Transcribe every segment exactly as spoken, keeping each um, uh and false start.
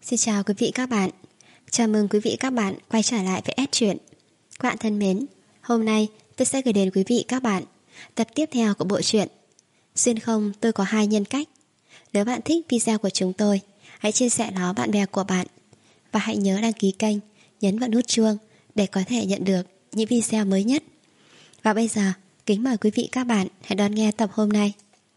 Xin chào quý vị các bạn. Chào mừng quý vị các bạn quay trở lại với S Truyện. Các bạn thân mến, hôm nay tôi sẽ gửi đến quý vị các bạn tập tiếp theo của bộ truyện Xuyên không tôi có hai nhân cách. Nếu bạn thích video của chúng tôi, hãy chia sẻ nó bạn bè của bạn và hãy nhớ đăng ký kênh, nhấn vào nút chuông để có thể nhận được những video mới nhất. Và bây giờ, kính mời quý vị các bạn hãy đón nghe tập hôm nay.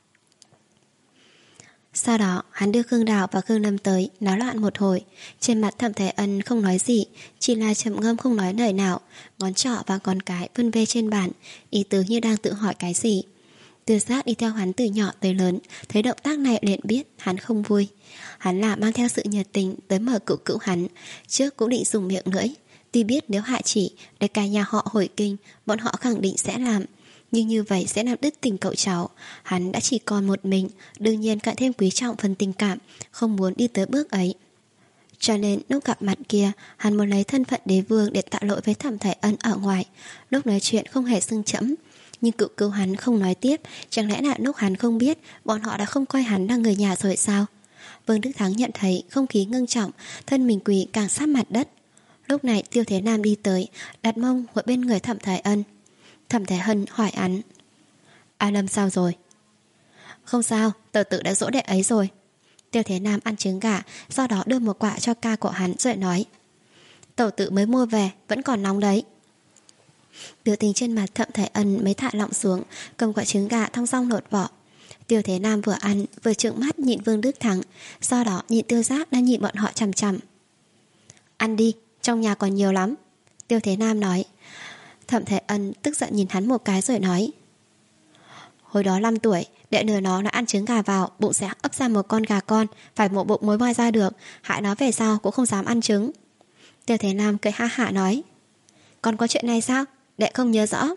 Sau đó hắn đưa Khương Đào và Khương Lâm tới, náo loạn một hồi. Trên mặt Thẩm Thể Ân không nói gì, chỉ là trầm ngâm không nói lời nào, ngón trỏ và ngón cái vân vê trên bàn, ý tứ như đang tự hỏi cái gì. Tư Giác đi theo hắn từ nhỏ tới lớn, thấy động tác này liền biết hắn không vui. Hắn là mang theo sự nhiệt tình tới mở cựu cựu hắn, trước cũng định dùng miệng lưỡi. Tuy biết nếu hạ chỉ để cả nhà họ hồi kinh, bọn họ khẳng định sẽ làm, nhưng như vậy sẽ làm đứt tình cậu cháu. Hắn đã chỉ còn một mình, đương nhiên càng thêm quý trọng phần tình cảm, không muốn đi tới bước ấy. Cho nên lúc gặp mặt kia, hắn muốn lấy thân phận đế vương để tạ lỗi với Thẩm Thể Ân ở ngoài. Lúc nói chuyện không hề xưng chẫm, nhưng cựu cựu hắn không nói tiếp. Chẳng lẽ là lúc hắn không biết bọn họ đã không coi hắn là người nhà rồi sao? Vương Đức Thắng nhận thấy không khí ngưng trọng, thân mình quỳ càng sát mặt đất. Lúc này Tiêu Thế Nam đi tới, đặt mông ngồi bên người Thẩm Thể Ân. Thẩm Thể Ân hỏi hắn: A Lâm sao rồi? Không sao, tờ tự đã dỗ đệ ấy rồi. Tiêu Thế Nam ăn trứng gà, sau đó đưa một quả cho ca của hắn rồi nói: Tẩu tự mới mua về, vẫn còn nóng đấy. Biểu tình trên mặt Thẩm Thể Ân mới thả lỏng xuống, cầm quả trứng gà thong dong lột vỏ. Tiêu Thế Nam vừa ăn vừa trợn mắt nhìn Vương Đức Thắng, sau đó nhìn Tư Giác đang nhìn bọn họ chằm chằm. Ăn đi, trong nhà còn nhiều lắm, Tiêu Thế Nam nói. Thẩm Thể Ân tức giận nhìn hắn một cái rồi nói: Hồi đó năm tuổi, đệ nửa nó đã ăn trứng gà vào, bụng sẽ ấp ra một con gà con, phải mổ bụng mới moi ra được, hại nó về sau cũng không dám ăn trứng. Tiêu Thế Nam cười ha hả nói: Còn có chuyện này sao? Đệ không nhớ rõ.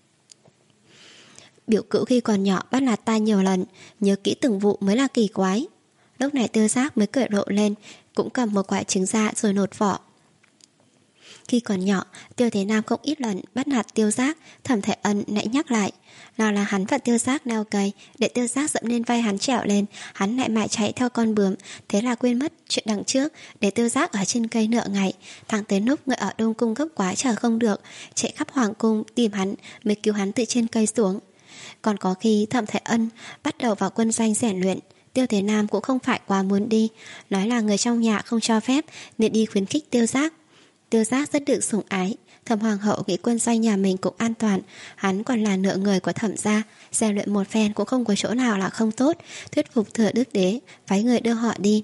Biểu cữu khi còn nhỏ bắt nạt ta nhiều lần, nhớ kỹ từng vụ mới là kỳ quái. Lúc này Tiêu Giác mới cười rộ lên, cũng cầm một quả trứng ra rồi nột vỏ. Khi còn nhỏ, Tiêu Thế Nam không ít lần bắt nạt Tiêu Giác. Thẩm Thể Ân lại nhắc lại, nào là hắn và Tiêu Giác leo cây, để Tiêu Giác dẫm lên vai hắn trèo lên, hắn lại mãi chạy theo con bướm, thế là quên mất chuyện đằng trước, để Tiêu Giác ở trên cây nửa ngày, thẳng tới lúc người ở Đông Cung gấp quá chờ không được, chạy khắp hoàng cung tìm hắn, mới cứu hắn từ trên cây xuống. Còn có khi Thẩm Thể Ân bắt đầu vào quân doanh rèn luyện, Tiêu Thế Nam cũng không phải quá muốn đi, nói là người trong nhà không cho phép nên đi khuyến khích Tiêu Giác. Tiêu Giác rất được sủng ái, Thẩm Hoàng hậu nghĩ quân doanh nhà mình cũng an toàn, hắn còn là nợ người của Thẩm gia, rèn luyện một phen cũng không có chỗ nào là không tốt, thuyết phục Thừa Đức Đế phái người đưa họ đi.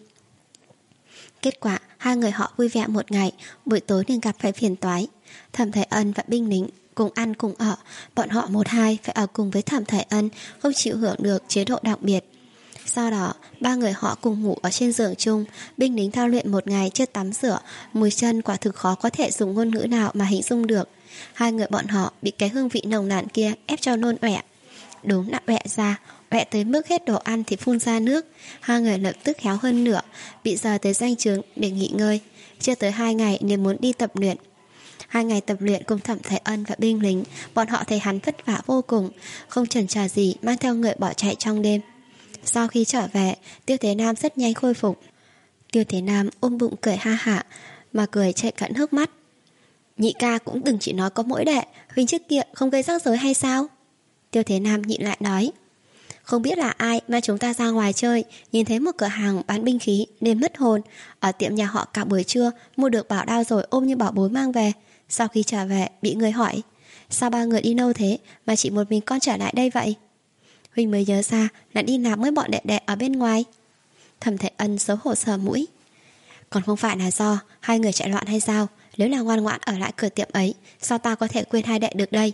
Kết quả hai người họ vui vẻ một ngày, buổi tối liền gặp phải phiền toái. Thẩm Thể Ân và binh lính cùng ăn cùng ở, bọn họ một hai phải ở cùng với Thẩm Thể Ân, không chịu hưởng được chế độ đặc biệt. Sau đó, ba người họ cùng ngủ ở trên giường chung, binh lính thao luyện một ngày chưa tắm rửa, mùi chân quả thực khó có thể dùng ngôn ngữ nào mà hình dung được. Hai người bọn họ bị cái hương vị nồng nàn kia ép cho nôn ọe. Đúng là ọe ra, ọe tới mức hết đồ ăn thì phun ra nước. Hai người lập tức héo hơn nửa, bị giờ tới danh chướng để nghỉ ngơi. Chưa tới hai ngày nên muốn đi tập luyện. Hai ngày tập luyện cùng Thẩm Thể Ân và binh lính, bọn họ thấy hắn vất vả vô cùng, không chần chờ gì mang theo người bỏ chạy trong đêm. Sau khi trở về, Tiêu Thế Nam rất nhanh khôi phục. Tiêu Thế Nam ôm bụng cười ha hả, mà cười chạy cận nước mắt. Nhị ca cũng đừng chỉ nói có mỗi đệ, huynh trước kia không gây rắc rối hay sao? Tiêu Thế Nam nhịn lại nói: Không biết là ai mà chúng ta ra ngoài chơi, nhìn thấy một cửa hàng bán binh khí nên mất hồn. Ở tiệm nhà họ cả buổi trưa mua được bảo đao rồi ôm như bảo bối mang về. Sau khi trở về bị người hỏi: Sao ba người đi đâu thế mà chỉ một mình con trở lại đây vậy? Huynh mới nhớ ra là đi làm với bọn đệ đệ ở bên ngoài. Thẩm Thể Ân xấu hổ sờ mũi. Còn không phải là do hai người chạy loạn hay sao? Nếu là ngoan ngoãn ở lại cửa tiệm ấy, sao ta có thể quên hai đệ được đây?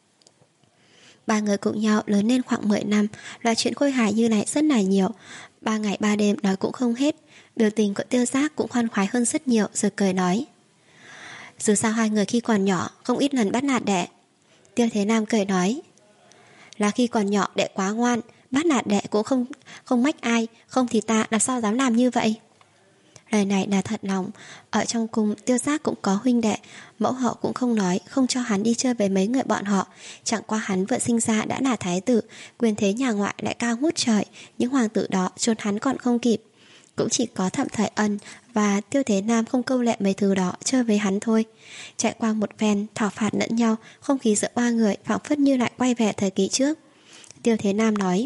Ba người cùng nhau lớn lên khoảng mười năm, là chuyện khôi hài như này rất là nhiều. Ba ngày ba đêm nói cũng không hết. Biểu tình của Tiêu Giác cũng khoan khoái hơn rất nhiều, rồi cười nói: Dù sao hai người khi còn nhỏ không ít lần bắt nạt đệ. Tiêu Thế Nam cười nói: Là khi còn nhỏ đệ quá ngoan, bắt nạt đệ cũng không không mách ai, không thì ta làm sao dám làm như vậy. Lời này là thật lòng. Ở trong cung Tiêu Giác cũng có huynh đệ, mẫu hậu cũng không nói không cho hắn đi chơi với mấy người bọn họ. Chẳng qua hắn vừa sinh ra đã là thái tử, quyền thế nhà ngoại lại cao ngút trời, những hoàng tử đó chôn hắn còn không kịp. Cũng chỉ có Thẩm Thời Ân và Tiêu Thế Nam không câu lệ mấy thứ đó chơi với hắn thôi. Trải qua một phen thảo phạt lẫn nhau, không khí giữa ba người phảng phất như lại quay về thời kỳ trước. Tiêu Thế Nam nói: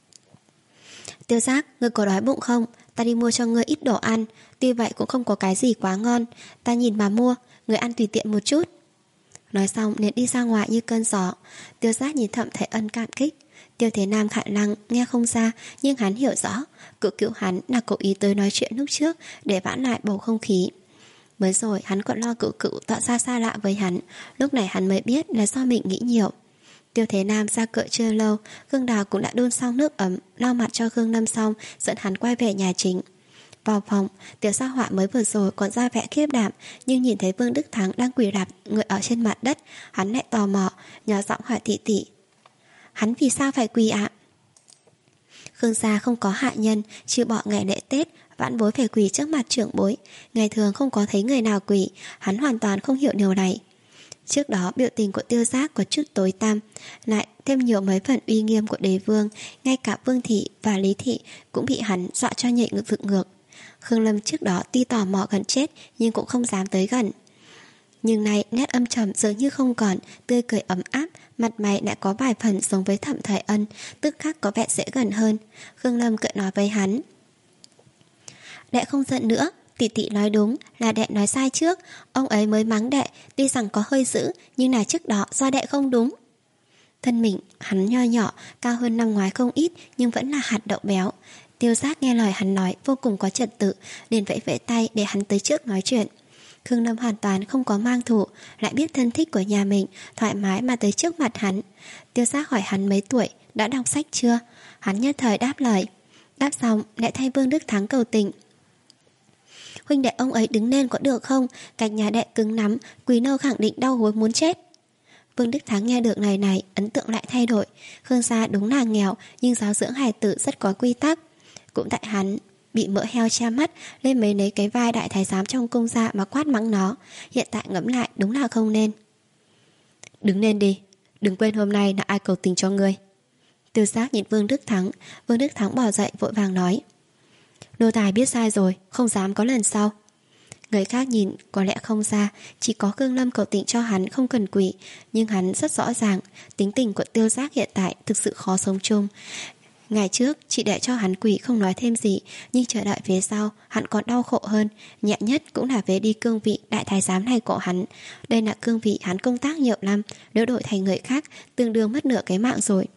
Tiêu Giác, ngươi có đói bụng không? Ta đi mua cho ngươi ít đồ ăn. Tuy vậy cũng không có cái gì quá ngon. Ta nhìn mà mua, ngươi ăn tùy tiện một chút. Nói xong liền đi ra ngoài như cơn gió. Tiêu Giác nhìn Thẩm Thời Ân cảm kích. Tiêu Thế Nam khả năng nghe không ra, nhưng hắn hiểu rõ cựu cựu hắn là cố ý tới nói chuyện lúc trước để vãn lại bầu không khí. Mới rồi hắn còn lo cựu cựu tỏ ra xa lạ với hắn, lúc này hắn mới biết là do mình nghĩ nhiều. Tiêu Thế Nam ra cửa chưa lâu, Khương Đào cũng đã đun xong nước ấm, lau mặt cho Khương Lâm xong, dẫn hắn quay về nhà chính. Vào phòng, Tiểu Sa Họa mới vừa rồi còn ra vẻ khiếp đảm, nhưng nhìn thấy Vương Đức Thắng đang quỳ rạp người ở trên mặt đất, hắn lại tò mò, nhỏ giọng hỏi tỷ tỷ: Hắn vì sao phải quỳ ạ? Khương gia không có hạ nhân, trừ bỏ ngày lễ Tết, vãn bối phải quỳ trước mặt trưởng bối. Ngày thường không có thấy người nào quỳ, hắn hoàn toàn không hiểu điều này. Trước đó biểu tình của Tiêu Giác có chút tối tăm, lại thêm nhiều mấy phần uy nghiêm của đế vương, ngay cả Vương Thị và Lý Thị cũng bị hắn dọa cho nhảy ngược dựng ngược. Khương Lâm trước đó tuy tò mò gần chết nhưng cũng không dám tới gần. Nhưng nay nét âm trầm dường như không còn, tươi cười ấm áp, mặt mày lại có vài phần giống với Thẩm Thời Ân, tức khắc có vẻ dễ gần hơn. Khương Lâm cười nói với hắn: Đệ không giận nữa, tỷ tỷ nói đúng, là đệ nói sai trước. Ông ấy mới mắng đệ, tuy rằng có hơi dữ, nhưng là trước đó do đệ không đúng. Thân mình hắn nho nhỏ, cao hơn năm ngoái không ít, nhưng vẫn là hạt đậu béo. Tiêu Giác nghe lời hắn nói vô cùng có trật tự, liền vẫy vẫy tay để hắn tới trước nói chuyện. Khương Lâm hoàn toàn không có mang thủ, lại biết thân thích của nhà mình, thoải mái mà tới trước mặt hắn. Tiêu Giác hỏi hắn mấy tuổi, đã đọc sách chưa? Hắn nhất thời đáp lời. Đáp xong lại thay Vương Đức Thắng cầu tình: Huynh đệ ông ấy đứng lên có được không? Cạnh nhà đệ cứng lắm, Quý nô khẳng định đau gối muốn chết. Vương Đức Thắng nghe được lời này, ấn tượng lại thay đổi. Khương gia đúng là nghèo, nhưng giáo dưỡng hài tử rất có quy tắc. Cũng tại hắn bị mỡ heo che mắt, lên mấy lấy cái vai đại thái giám trong cung gia mà quát mắng nó. Hiện tại ngẫm lại đúng là không nên. Đứng lên đi, đừng quên hôm nay là ai cầu tình cho ngươi. Tiêu Giác nhìn Vương Đức Thắng. Vương Đức Thắng bỏ dậy vội vàng nói: Nô tài biết sai rồi, không dám có lần sau. Người khác nhìn có lẽ không ra, chỉ có Khương Lâm cầu tình cho hắn không cần quỷ, nhưng hắn rất rõ ràng tính tình của Tiêu Giác hiện tại thực sự khó sống chung. Ngày trước chị để cho hắn quỷ không nói thêm gì, nhưng chờ đợi phía sau hắn còn đau khổ hơn. Nhẹ nhất cũng là về đi cương vị đại thái giám này của hắn. Đây là cương vị hắn công tác nhiều năm, nếu đổi thành người khác tương đương mất nửa cái mạng rồi.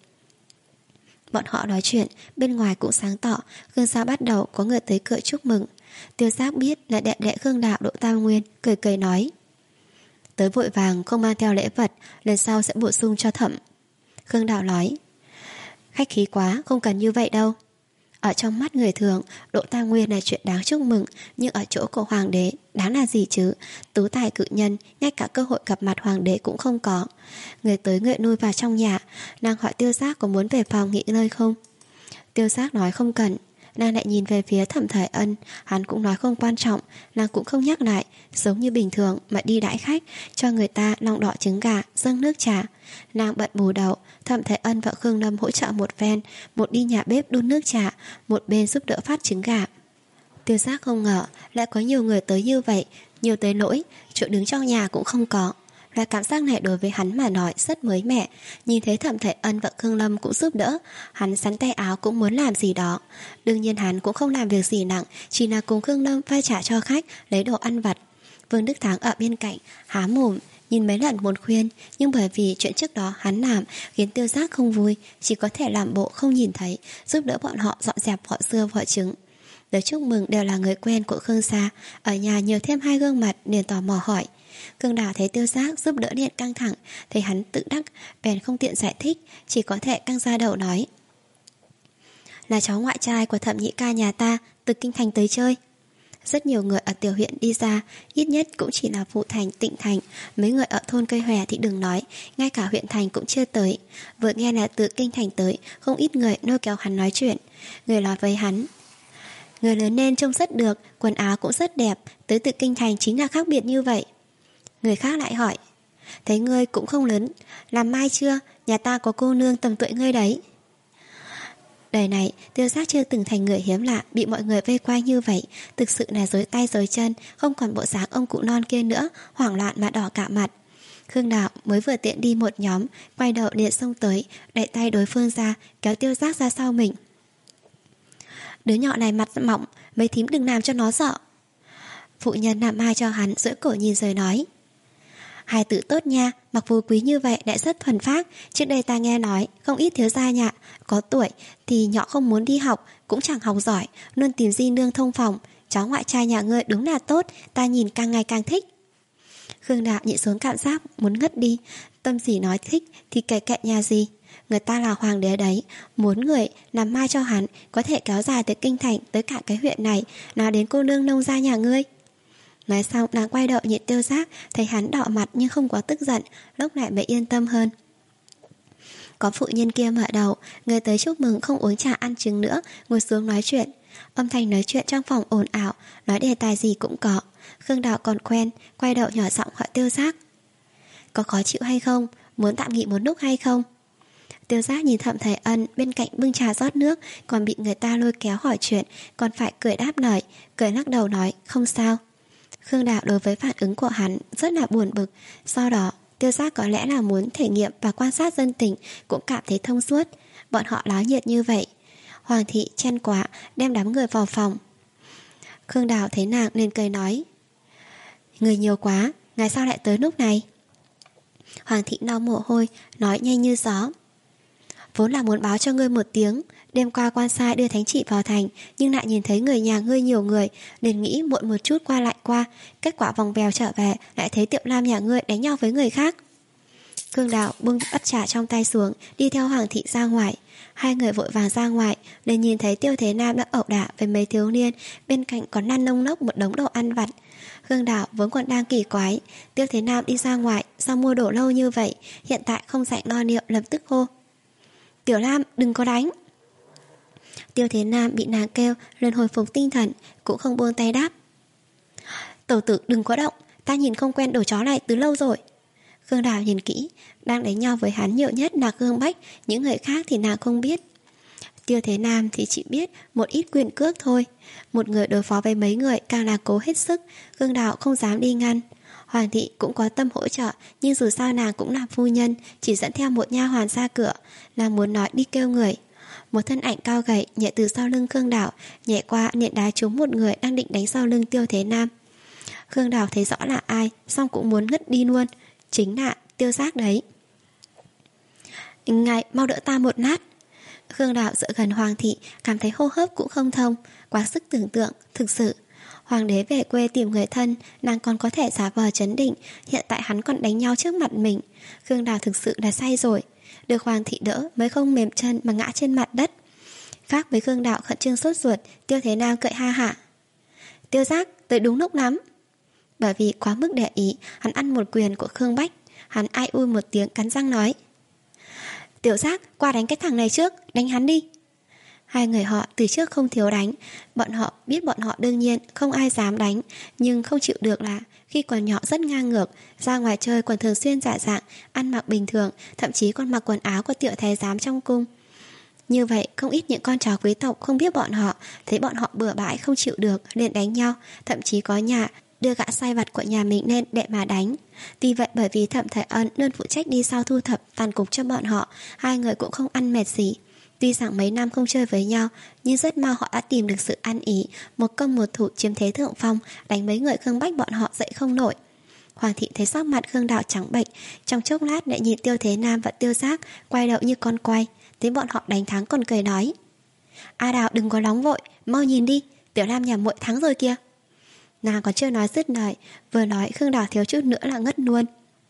Bọn họ nói chuyện, bên ngoài cũng sáng tỏ. Khương gia bắt đầu có người tới cửa chúc mừng. Tiêu Giác biết là đệ đệ Khương Đạo Độ Tam Nguyên, cười cười nói: Tới vội vàng không mang theo lễ vật, lần sau sẽ bổ sung cho Thẩm. Khương Đạo nói: Khách khí quá, không cần như vậy đâu. Ở trong mắt người thường, Độ Tam Nguyên là chuyện đáng chúc mừng, nhưng ở chỗ của hoàng đế đáng là gì chứ? Tú tài cự nhân, ngay cả cơ hội gặp mặt hoàng đế cũng không có. Người tới người nuôi vào trong nhà. Nàng hỏi Tiêu Giác có muốn về phòng nghỉ ngơi không? Tiêu Giác nói không cần. Nàng lại nhìn về phía Thẩm Thời Ân. Hắn cũng nói không quan trọng. Nàng cũng không nhắc lại, giống như bình thường mà đi đãi khách, cho người ta lòng đỏ trứng gà, dâng nước trà. Nàng bận bù đầu. Thẩm Thời Ân và Khương Lâm hỗ trợ một phen, một đi nhà bếp đun nước trà, một bên giúp đỡ phát trứng gà. Tiêu Giác không ngờ lại có nhiều người tới như vậy, nhiều tới nỗi chỗ đứng trong nhà cũng không có. Loại cảm giác này đối với hắn mà nói rất mới mẻ. Nhìn thấy Thẩm Thời Ân và Khương Lâm cũng giúp đỡ, hắn sắn tay áo cũng muốn làm gì đó. Đương nhiên hắn cũng không làm việc gì nặng, chỉ là cùng Khương Lâm pha trả cho khách, lấy đồ ăn vặt. Vương Đức Thắng ở bên cạnh há mồm nhìn mấy lần muốn khuyên, nhưng bởi vì chuyện trước đó hắn làm khiến Tiêu Giác không vui, chỉ có thể làm bộ không nhìn thấy, giúp đỡ bọn họ dọn dẹp vỏ dưa vỏ trứng. Tới chúc mừng đều là người quen của Khương gia, ở nhà nhiều thêm hai gương mặt liền tò mò hỏi. Khương Đào thấy Tiêu Giác giúp đỡ điện căng thẳng, thấy hắn tự đắc, bèn không tiện giải thích, chỉ có thể căng ra đầu nói: Là cháu ngoại trai của Thẩm nhị ca nhà ta, từ kinh thành tới chơi. Rất nhiều người ở tiểu huyện đi ra, ít nhất cũng chỉ là Phụ Thành, Tịnh Thành. Mấy người ở thôn Cây Hòe thì đừng nói, ngay cả huyện thành cũng chưa tới. Vừa nghe là từ kinh thành tới, không ít người lôi kéo hắn nói chuyện. Người nói với hắn: Người lớn lên trông rất được, quần áo cũng rất đẹp, tới từ kinh thành chính là khác biệt như vậy. Người khác lại hỏi: Thấy ngươi cũng không lớn, làm mai chưa? Nhà ta có cô nương tầm tuổi ngươi đấy. Đời này Tiêu Giác chưa từng thành người hiếm lạ, bị mọi người vây quanh như vậy, thực sự là rối tay rối chân, không còn bộ dáng ông cụ non kia nữa, hoảng loạn mà đỏ cả mặt. Khương Đạo mới vừa tiện đi một nhóm, quay đầu liền xông tới, đẩy tay đối phương ra, kéo Tiêu Giác ra sau mình. Đứa nhỏ này mặt mỏng, mấy thím đừng làm cho nó sợ. Phụ nhân làm mai cho hắn, duỗi cổ nhìn rồi nói: Hai tự tốt nha, mặc phú quý như vậy lại rất thuần phác. Trước đây ta nghe nói không ít thiếu gia nhà có tuổi thì nhỏ không muốn đi học, cũng chẳng học giỏi, luôn tìm di nương thông phòng. Cháu ngoại trai nhà ngươi đúng là tốt, ta nhìn càng ngày càng thích. Khương Đạo nhịn xuống cảm giác muốn ngất đi. Tâm gì nói thích thì kệ kệ nhà gì, người ta là hoàng đế đấy, muốn người làm mai cho hắn có thể kéo dài tới kinh thành, tới cả cái huyện này, nói đến cô nương nông gia nhà ngươi. Nói xong nàng quay đầu nhìn Tiêu Giác, thấy hắn đỏ mặt nhưng không quá tức giận, lúc này mới yên tâm hơn. Có phụ nhân kia mở đầu, người tới chúc mừng không uống trà ăn trứng nữa, ngồi xuống nói chuyện. Âm thanh nói chuyện trong phòng ồn ào, nói đề tài gì cũng có. Khương Đạo còn quen, quay đầu nhỏ giọng hỏi Tiêu Giác: Có khó chịu hay không? Muốn tạm nghỉ một lúc hay không? Tiêu Giác nhìn Thẩm Thầy Ân bên cạnh bưng trà rót nước, còn bị người ta lôi kéo hỏi chuyện, còn phải cười đáp lời, cười lắc đầu nói không sao. Khương Đạo đối với phản ứng của hắn rất là buồn bực. Sau đó Tiêu Giác có lẽ là muốn thể nghiệm và quan sát dân tình, cũng cảm thấy thông suốt. Bọn họ láo nhiệt như vậy, Hoàng thị chen quá đem đám người vào phòng. Khương Đạo thấy nàng nên cười nói: Người nhiều quá, ngày sao lại tới lúc này? Hoàng thị lau mồ hôi, nói nhanh như gió: Vốn là muốn báo cho ngươi một tiếng, đêm qua quan sai đưa thánh chỉ vào thành, nhưng lại nhìn thấy người nhà ngươi nhiều người, nên nghĩ muộn một chút qua lại qua. Kết quả vòng vèo trở về, lại thấy Tiệu Lam nhà ngươi đánh nhau với người khác. Khương Đạo bưng bát trà trong tay xuống, đi theo Hoàng thị ra ngoài. Hai người vội vàng ra ngoài, liền nhìn thấy Tiêu Thế Nam đã ẩu đả với mấy thiếu niên, bên cạnh còn lăn nông nốc một đống đồ ăn vặt. Khương Đạo vốn còn đang kỳ quái, Tiêu Thế Nam đi ra ngoài sao mua đồ lâu như vậy, hiện tại không dạy no niệu, lập tức hô: Tiểu Lam đừng có đánh. Tiêu Thế Nam bị nàng kêu lên hồi phục tinh thần, cũng không buông tay đáp: Tẩu tử đừng có động, ta nhìn không quen đồ chó này từ lâu rồi. Khương Đạo nhìn kỹ, đang đánh nhau với hắn nhiều nhất là Khương Bách, những người khác thì nàng không biết. Tiêu Thế Nam thì chỉ biết một ít quyền cước thôi, một người đối phó với mấy người càng là cố hết sức. Khương Đạo không dám đi ngăn. Hoàng thị cũng có tâm hỗ trợ, nhưng dù sao nàng cũng là phu nhân, chỉ dẫn theo một nha hoàn ra cửa. Nàng muốn nói đi kêu người. Một thân ảnh cao gầy nhẹ từ sau lưng Khương Đạo, nhẹ qua nện đá trúng một người đang định đánh sau lưng Tiêu Thế Nam. Khương Đạo thấy rõ là ai, xong cũng muốn ngất đi luôn. Chính là Tiêu Giác đấy. Ngài mau đỡ ta một lát. Khương Đạo dựa gần Hoàng thị, cảm thấy hô hấp cũng không thông, quá sức tưởng tượng, thực sự. Hoàng đế về quê tìm người thân, nàng còn có thể giả vờ trấn định, hiện tại hắn còn đánh nhau trước mặt mình. Khương Đạo thực sự là say rồi. Được Hoàng thị đỡ mới không mềm chân mà ngã trên mặt đất. Khác với Khương Đạo khẩn trương sốt ruột, Tiêu Thế Nam cười ha hả: Tiêu Giác tới đúng lúc lắm. Bởi vì quá mức để ý, hắn ăn một quyền của Khương Bách. Hắn ai ui một tiếng cắn răng nói: Tiểu Giác qua đánh cái thằng này trước, đánh hắn đi. Hai người họ từ trước không thiếu đánh, bọn họ biết bọn họ đương nhiên không ai dám đánh, nhưng không chịu được là khi còn nhỏ rất ngang ngược, ra ngoài chơi còn thường xuyên giả dạng, ăn mặc bình thường, thậm chí còn mặc quần áo của tiểu thái giám trong cung. Như vậy không ít những con cháu quý tộc không biết bọn họ, thấy bọn họ bừa bãi không chịu được liền đánh nhau, thậm chí có nhà đưa gã sai vặt của nhà mình lên để mà đánh. Tuy vậy bởi vì Thẩm Thầy Ân luôn phụ trách đi sau thu thập tàn cục cho bọn họ, hai người cũng không ăn mệt gì. Tuy rằng mấy năm không chơi với nhau, nhưng rất mau họ đã tìm được sự ăn ý, một công một thủ chiếm thế thượng phong, đánh mấy người Khương Bách bọn họ dậy không nổi. Hoàng thị thấy sắc mặt Khương Đạo trắng bệch, trong chốc lát lại nhìn Tiêu Thế Nam và Tiêu Giác quay đầu như con quay, thấy bọn họ đánh thắng còn cười nói: A Đào đừng có nóng vội, mau nhìn đi, Tiểu Lam nhà muội thắng rồi kìa. Nàng còn chưa nói dứt lời, vừa nói Khương Đạo thiếu chút nữa là ngất luôn.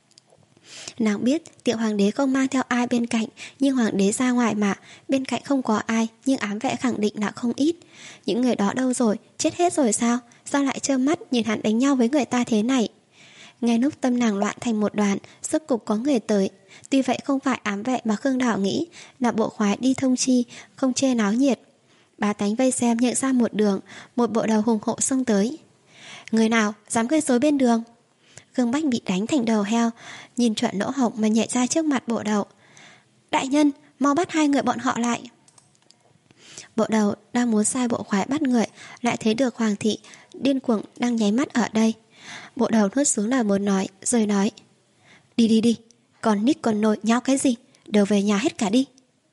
Nàng biết Tiểu Hoàng đế không mang theo ai bên cạnh, nhưng Hoàng đế ra ngoài mà, bên cạnh không có ai, nhưng ám vệ khẳng định là không ít. Những người đó đâu rồi, chết hết rồi sao? Sao lại trơ mắt nhìn hắn đánh nhau với người ta thế này? Ngay lúc tâm nàng loạn thành một đoàn, rốt cục có người tới. Tuy vậy không phải ám vệ mà Khương Đạo nghĩ, là bộ khoái đi thông chi, không chê náo nhiệt. Bá tánh vây xem nhận ra một đường, một bộ đầu hùng hộ xông tới. Người nào dám gây rối bên đường? Khương Bách bị đánh thành đầu heo, nhìn trọn lỗ hổng mà nhảy ra trước mặt bộ đầu. Đại nhân, mau bắt hai người bọn họ lại. Bộ đầu đang muốn sai bộ khoái bắt người, lại thấy được Hoàng thị điên cuồng đang nháy mắt ở đây. Bộ đầu nuốt xuống lời muốn nói, rồi nói: Đi đi đi, còn nít còn nồi nháo cái gì, đều về nhà hết cả đi.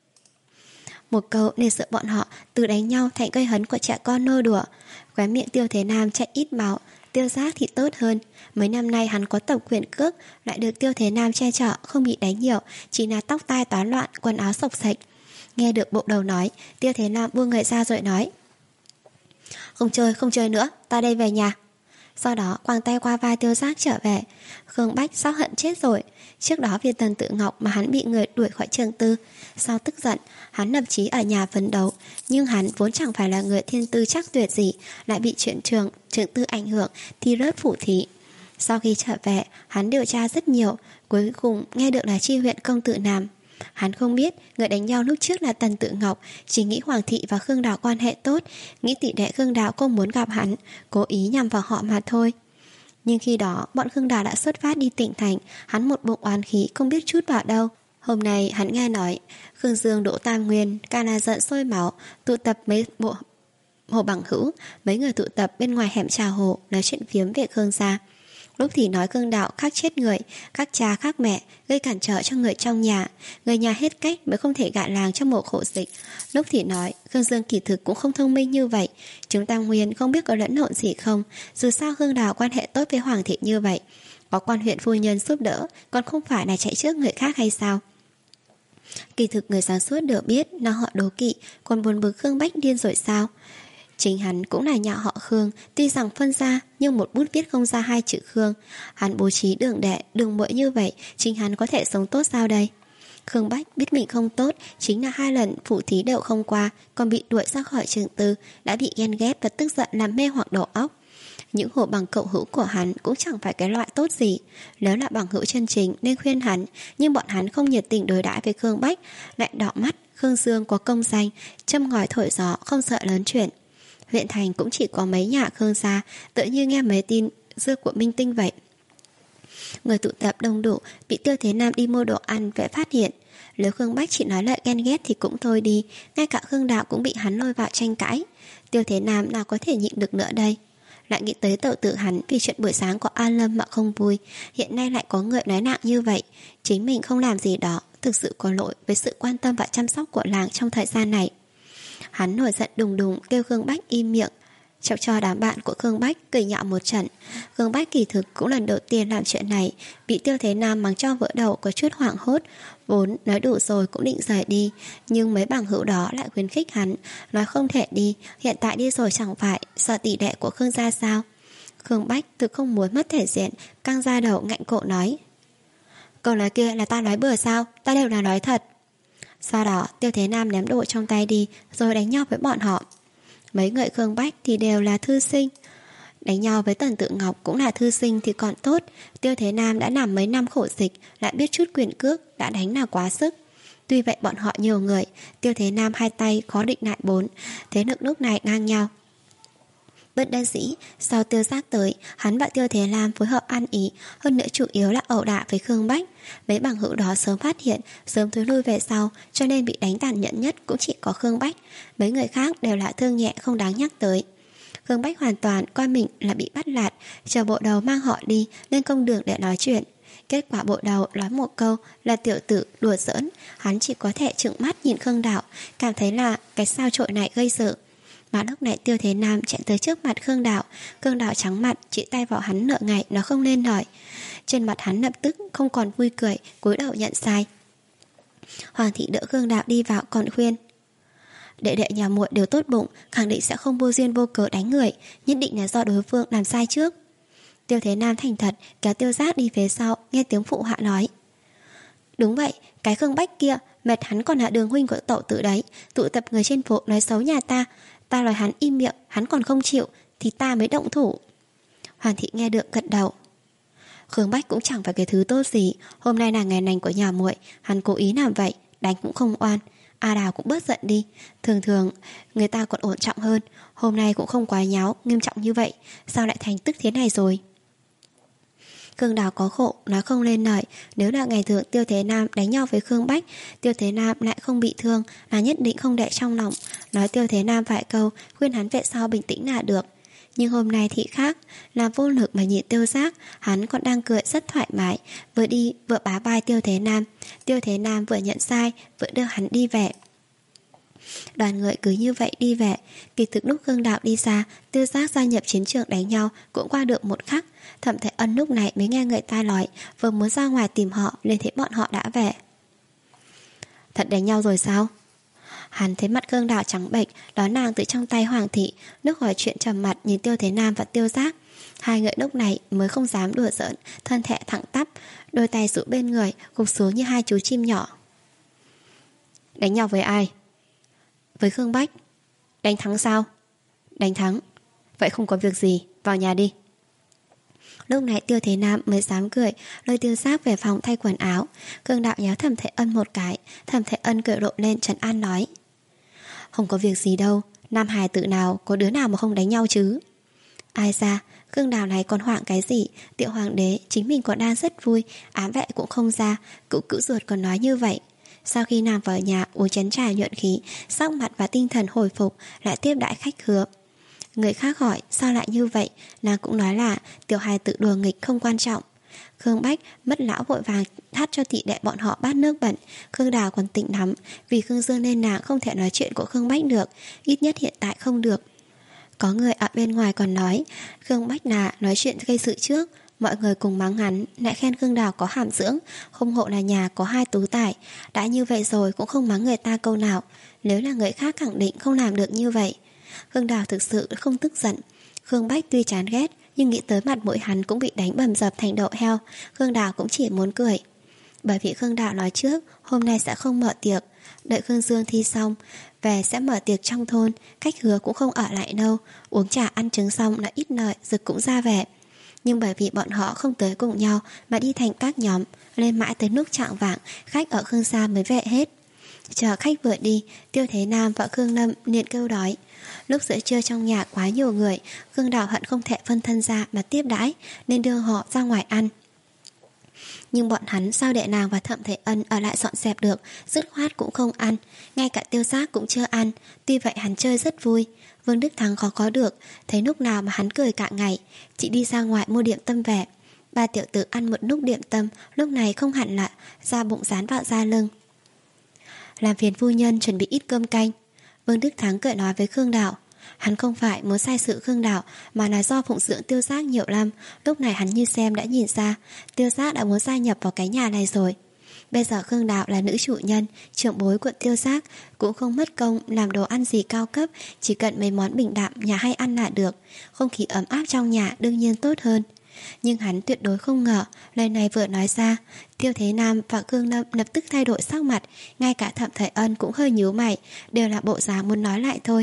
Một câu để sợ bọn họ từ đánh nhau thành gây hấn của trẻ con nô đùa. Khóe miệng Tiêu Thế Nam chạy ít máu. Tiêu Giác thì tốt hơn. Mấy năm nay hắn có tập quyền cước, lại được Tiêu Thế Nam che chở, không bị đánh nhiều, chỉ là tóc tai toán loạn, quần áo xộc xệch. Nghe được bộ đầu nói, Tiêu Thế Nam buông người ra rồi nói: Không chơi, không chơi nữa, ta đây về nhà. Sau đó quàng tay qua vai Tiêu Giác trở về. Khương Bách sắp hận chết rồi. Trước đó vì Tần Tự Ngọc mà hắn bị người đuổi khỏi trường tư. Sau tức giận, hắn lập chí ở nhà phấn đấu. Nhưng hắn vốn chẳng phải là người thiên tư chắc tuyệt gì, lại bị chuyện trường, trường tư ảnh hưởng thì rớt phủ thí. Sau khi trở về, hắn điều tra rất nhiều, cuối cùng nghe được là chi huyện công tử Nam. Hắn không biết người đánh nhau lúc trước là Tần Tự Ngọc, chỉ nghĩ Hoàng thị và Khương Đào quan hệ tốt, nghĩ tỷ đệ Khương Đào không muốn gặp hắn, cố ý nhằm vào họ mà thôi. Nhưng khi đó bọn Khương Đào đã xuất phát đi tỉnh thành, hắn một bụng oán khí không biết chút vào đâu. Hôm nay hắn nghe nói Khương Dương Đỗ Tam Nguyên càng là giận sôi máu, tụ tập mấy bộ hồ bằng hữu, mấy người tụ tập bên ngoài hẻm trà hồ nói chuyện phiếm về Khương gia. Lúc thì nói Khương Đạo khác chết người, khác cha khác mẹ, gây cản trở cho người trong nhà, người nhà hết cách mới không thể gạn làng trong mộ khổ dịch. Lúc thì nói Khương Dương kỳ thực cũng không thông minh như vậy, chúng ta Nguyên không biết có lẫn lộn gì không. Dù sao Khương Đạo quan hệ tốt với Hoàng thị như vậy, có quan huyện phu nhân giúp đỡ, còn không phải là chạy trước người khác hay sao? Kỳ thực người sáng suốt đều biết nó họ đố kỵ, còn buồn bực Khương Bách điên rồi sao? Chính hắn cũng là nhà họ Khương, tuy rằng phân ra nhưng một bút viết không ra hai chữ Khương. Hắn bố trí đường đệ, đường muội như vậy, chính hắn có thể sống tốt sao đây? Khương Bách biết mình không tốt, chính là hai lần phủ thí đều không qua, còn bị đuổi ra khỏi trường tư, đã bị ghen ghét và tức giận làm mê hoặc đầu óc. Những hồ bằng cậu hữu của hắn cũng chẳng phải cái loại tốt gì. Nếu là bằng hữu chân chính nên khuyên hắn, nhưng bọn hắn không nhiệt tình đối đãi với Khương Bách, lại đỏ mắt. Khương Dương có công danh, châm ngòi thổi gió, không sợ lớn chuyện. Huyện thành cũng chỉ có mấy nhà Khương gia, tự như nghe mấy tin dưa của minh tinh vậy. Người tụ tập đông đủ, bị Tiêu Thế Nam đi mua đồ ăn phải phát hiện. Nếu Khương Bách chỉ nói lời ghen ghét thì cũng thôi đi, ngay cả Khương Đạo cũng bị hắn lôi vào tranh cãi. Tiêu Thế Nam nào có thể nhịn được nữa đây. Lại nghĩ tới tẩu tử hắn vì chuyện buổi sáng của An Lâm mà không vui, hiện nay lại có người nói nặng như vậy. Chính mình không làm gì đó, thực sự có lỗi với sự quan tâm và chăm sóc của làng trong thời gian này. Hắn nổi giận đùng đùng kêu Khương Bách im miệng, chọc cho đám bạn của Khương Bách cười nhạo một trận. Khương Bách kỳ thực cũng lần đầu tiên làm chuyện này, bị Tiêu Thế Nam mắng cho vỡ đầu có chút hoảng hốt. Vốn nói đủ rồi cũng định rời đi, nhưng mấy bằng hữu đó lại khuyến khích hắn, nói không thể đi, hiện tại đi rồi chẳng phải sợ tỷ đệ của Khương gia sao? Khương Bách thực không muốn mất thể diện, căng ra đầu ngạnh cổ nói: Câu nói kia là ta nói bừa sao? Ta đều là nói thật. Sau đó Tiêu Thế Nam ném đồ trong tay đi, rồi đánh nhau với bọn họ. Mấy người Khương Bách thì đều là thư sinh, đánh nhau với Tần Tự Ngọc cũng là thư sinh thì còn tốt. Tiêu Thế Nam đã làm mấy năm khổ dịch, lại biết chút quyền cước, đã đánh là quá sức. Tuy vậy bọn họ nhiều người, Tiêu Thế Nam hai tay khó định lại bốn, thế lực lúc này ngang nhau. Bất đắc dĩ, sau Tiêu Giác tới, hắn và Tiêu Thế Nam phối hợp ăn ý, hơn nữa chủ yếu là ẩu đả với Khương Bách. Mấy bằng hữu đó sớm phát hiện, sớm thối lui về sau, cho nên bị đánh tàn nhẫn nhất cũng chỉ có Khương Bách. Mấy người khác đều là thương nhẹ không đáng nhắc tới. Khương Bách hoàn toàn coi mình là bị bắt nạt, chờ bộ đầu mang họ đi lên công đường để nói chuyện. Kết quả bộ đầu nói một câu là tiểu tử đùa giỡn, hắn chỉ có thể trừng mắt nhìn Khương Đạo, cảm thấy là cái sao trội này gây sợ. Mà lúc này Tiêu Thế Nam chạy tới trước mặt Khương Đạo. Khương Đạo trắng mặt, chỉ tay vào hắn nửa ngày nó không lên nổi. Trên mặt hắn lập tức không còn vui cười, cúi đầu nhận sai. Hoàng thị đỡ Khương Đạo đi vào còn khuyên: Đệ đệ nhà muội đều tốt bụng, khẳng định sẽ không vô duyên vô cớ đánh người, nhất định là do đối phương làm sai trước. Tiêu Thế Nam thành thật kéo Tiêu Giác đi phía sau, nghe tiếng phụ hạ nói: Đúng vậy, cái Khương Bách kia, mệt hắn còn là đường huynh của tẩu tử đấy, tụ tập người trên phố nói xấu nhà ta. Ta nói hắn im miệng, hắn còn không chịu, thì ta mới động thủ. Hoàng thị nghe được gật đầu. Khương Bách cũng chẳng phải cái thứ tốt gì, hôm nay là ngày lành của nhà muội, hắn cố ý làm vậy, đánh cũng không oan. A Đào cũng bớt giận đi, thường thường người ta còn ổn trọng hơn, hôm nay cũng không quá nháo nghiêm trọng như vậy, sao lại thành tức thế này rồi? Khương Đào có khổ nói không lên lời. Nếu là ngày thường Tiêu Thế Nam đánh nhau với Khương Bách, Tiêu Thế Nam lại không bị thương, là nhất định không để trong lòng, nói Tiêu Thế Nam vài câu, khuyên hắn về sau bình tĩnh là được. Nhưng hôm nay thì khác, là vô lực mà nhìn Tiêu Giác. Hắn còn đang cười rất thoải mái, vừa đi vừa bá vai Tiêu Thế Nam. Tiêu Thế Nam vừa nhận sai, vừa đưa hắn đi về. Đoàn người cứ như vậy đi về. Kỳ thực lúc Khương Đạo đi xa, Tiêu Giác gia nhập chiến trường đánh nhau cũng qua được một khắc. Thẩm Thế Ân lúc này mới nghe người ta nói, vừa muốn ra ngoài tìm họ nên thấy bọn họ đã về. Thật đánh nhau rồi sao? Hắn thấy mặt Khương Đạo trắng bệch, đón nàng từ trong tay Hoàng thị, nước hỏi chuyện trầm mặt nhìn Tiêu Thế Nam và Tiêu Giác. Hai người lúc này mới không dám đùa giỡn, thân thể thẳng tắp, đôi tay giữ bên người, gục xuống như hai chú chim nhỏ. Đánh nhau với ai? Với Khương Bách. Đánh thắng sao? Đánh thắng. Vậy không có việc gì, vào nhà đi. Lúc này Tiêu Thế Nam mới dám cười, lôi Tiêu Giác về phòng thay quần áo. Khương Đạo nhéo Thẩm Thế Ân một cái. Thẩm Thế Ân cười rộ lên trấn an nói, không có việc gì đâu, nam hài tự nào có đứa nào mà không đánh nhau chứ. Ai ra, Khương Đào này còn hoảng cái gì? Tiểu hoàng đế chính mình còn đang rất vui, ám vệ cũng không ra, cựu cữu ruột còn nói như vậy. Sau khi nàng vào nhà uống chén trà nhuận khí, sắc mặt và tinh thần hồi phục, lại tiếp đãi khách khứa. Người khác hỏi sao lại như vậy, nàng cũng nói là tiểu hài tự đùa nghịch không quan trọng. Khương Bách mất lão vội vàng thắt cho thị đệ bọn họ bát nước bẩn. Khương Đào còn tỉnh lắm, vì Khương Dương nên nàng không thể nói chuyện của Khương Bách được, ít nhất hiện tại không được. Có người ở bên ngoài còn nói Khương Bách là nói chuyện gây sự trước. Mọi người cùng mắng hắn, lại khen Khương Đào có hàm dưỡng, không hộ là nhà có hai tú tài. Đã như vậy rồi cũng không mắng người ta câu nào. Nếu là người khác khẳng định không làm được như vậy. Khương Đào thực sự không tức giận. Khương Bách tuy chán ghét, nhưng nghĩ tới mặt mũi hắn cũng bị đánh bầm dập thành đậu heo, Khương Đào cũng chỉ muốn cười. Bởi vì Khương Đào nói trước hôm nay sẽ không mở tiệc, đợi Khương Dương thi xong về sẽ mở tiệc trong thôn. Khách hứa cũng không ở lại đâu, uống trà ăn trứng xong là ít lợi, Dực cũng ra về. Nhưng bởi vì bọn họ không tới cùng nhau mà đi thành các nhóm, lên mãi tới lúc chạng vạng, khách ở Khương Gia mới về hết. Chờ khách vừa đi, Tiêu Thế Nam và Khương Lâm liền kêu đói. Lúc giữa trưa trong nhà quá nhiều người, Khương Đào hận không thể phân thân ra mà tiếp đãi, nên đưa họ ra ngoài ăn. Nhưng bọn hắn sao để nàng và Thẩm Thế Ân ở lại dọn dẹp được, dứt khoát cũng không ăn. Ngay cả Tiêu Giác cũng chưa ăn. Tuy vậy hắn chơi rất vui. Vương Đức Thắng khó có được, thấy lúc nào mà hắn cười cả ngày. Chị đi ra ngoài mua điểm tâm về. Ba tiểu tử ăn một lúc điểm tâm, lúc này không hẳn lại, da bụng dán vào da lưng. Làm phiền phu nhân chuẩn bị ít cơm canh. Vương Đức Thắng cười nói với Khương Đào. Hắn không phải muốn sai sự Khương Đào, mà là do phụng dưỡng Tiêu Giác nhiều lắm. Lúc này hắn như xem đã nhìn ra Tiêu Giác đã muốn gia nhập vào cái nhà này rồi. Bây giờ Khương Đào là nữ chủ nhân, trưởng bối của Tiêu Giác, cũng không mất công làm đồ ăn gì cao cấp, chỉ cần mấy món bình đạm nhà hay ăn là được. Không khí ấm áp trong nhà đương nhiên tốt hơn. Nhưng hắn tuyệt đối không ngờ lời này vừa nói ra, Tiêu Thế Nam và Khương Lâm lập tức thay đổi sắc mặt. Ngay cả Thẩm Thế Ân cũng hơi nhíu mày, đều là bộ dáng muốn nói lại thôi.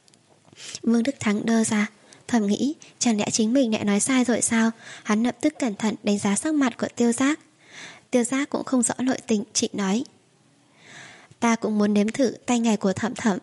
Vương Đức Thắng đơ ra, thầm nghĩ chẳng lẽ chính mình lại nói sai rồi sao. Hắn lập tức cẩn thận đánh giá sắc mặt của Tiêu Giác. Tiêu Giác cũng không rõ nội tình, chị nói, ta cũng muốn nếm thử tay nghề của Thẩm Thẩm.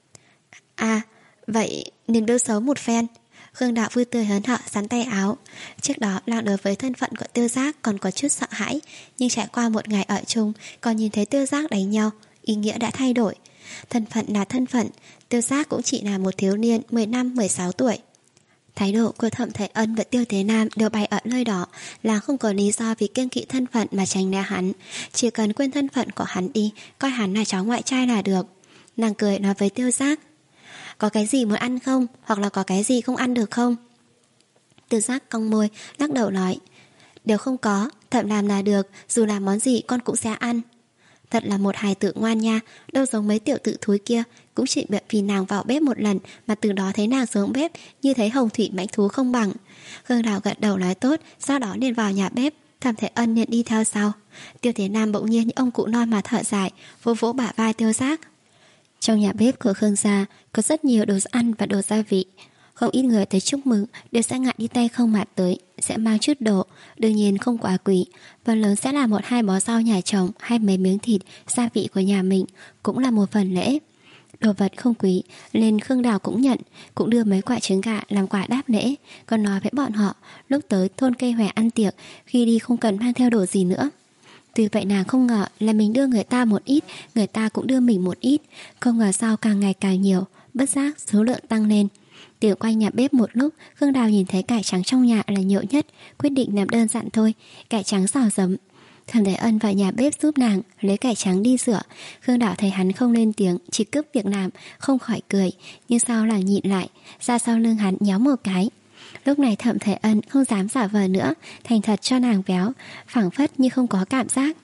À, vậy nên bêu xấu một phen. Khương Đạo vui tươi hớn hở sắn tay áo. Trước đó nàng đối với thân phận của Tiêu Giác còn có chút sợ hãi, nhưng trải qua một ngày ở chung, còn nhìn thấy Tiêu Giác đánh nhau, ý nghĩa đã thay đổi. Thân phận là thân phận, Tiêu Giác cũng chỉ là một thiếu niên mười lăm mười sáu tuổi. Thái độ của Thẩm Thế Ân và Tiêu Thế Nam đều bày ở nơi đó, là không có lý do vì kiêng kỵ thân phận mà tránh né hắn. Chỉ cần quên thân phận của hắn đi, coi hắn là cháu ngoại trai là được. Nàng cười nói với Tiêu Giác, có cái gì muốn ăn không, hoặc là có cái gì không ăn được không? Tiêu Giác cong môi, lắc đầu nói, đều không có, Thẩm làm là được, dù làm món gì con cũng sẽ ăn. Thật là một hài tử ngoan nha, đâu giống mấy tiểu tử thúi kia. Cũng chỉ bởi vì nàng vào bếp một lần mà từ đó thấy nàng xuống bếp như thấy hồng thủy mãnh thú không bằng. Khương Đào gật đầu nói tốt, sau đó liền vào nhà bếp. Thẩm Thế Ân liền đi theo sau. Tiêu Thế Nam bỗng nhiên như ông cụ non mà thở dài, vỗ vỗ bả vai Tiêu Giác. Trong nhà bếp của Khương gia có rất nhiều đồ ăn và đồ gia vị. Không ít người tới chúc mừng đều sẽ ngại đi tay không mà tới, sẽ mang chút đồ, đương nhiên không quá quý. Phần lớn sẽ là một hai bó rau nhà trồng hay mấy miếng thịt, gia vị của nhà mình, cũng là một phần lễ. Đồ vật không quý nên Khương Đào cũng nhận, cũng đưa mấy quả trứng gà làm quà đáp lễ, còn nói với bọn họ lúc tới thôn Cây Hòe ăn tiệc, khi đi không cần mang theo đồ gì nữa. Tuy vậy nàng không ngờ là mình đưa người ta một ít, người ta cũng đưa mình một ít, không ngờ sao càng ngày càng nhiều, bất giác số lượng tăng lên. Tiểu quanh nhà bếp một lúc, Khương Đào nhìn thấy cải trắng trong nhà là nhiều nhất, quyết định làm đơn giản thôi, cải trắng xào giấm. Thẩm Thế Ân vào nhà bếp giúp nàng lấy cải trắng đi rửa. Khương Đào thấy hắn không lên tiếng, chỉ cướp việc làm, không khỏi cười, nhưng sau là nhịn lại, ra sau lưng hắn nhéo một cái. Lúc này Thẩm Thế Ân không dám giả vờ nữa, thành thật cho nàng béo, phảng phất như không có cảm giác.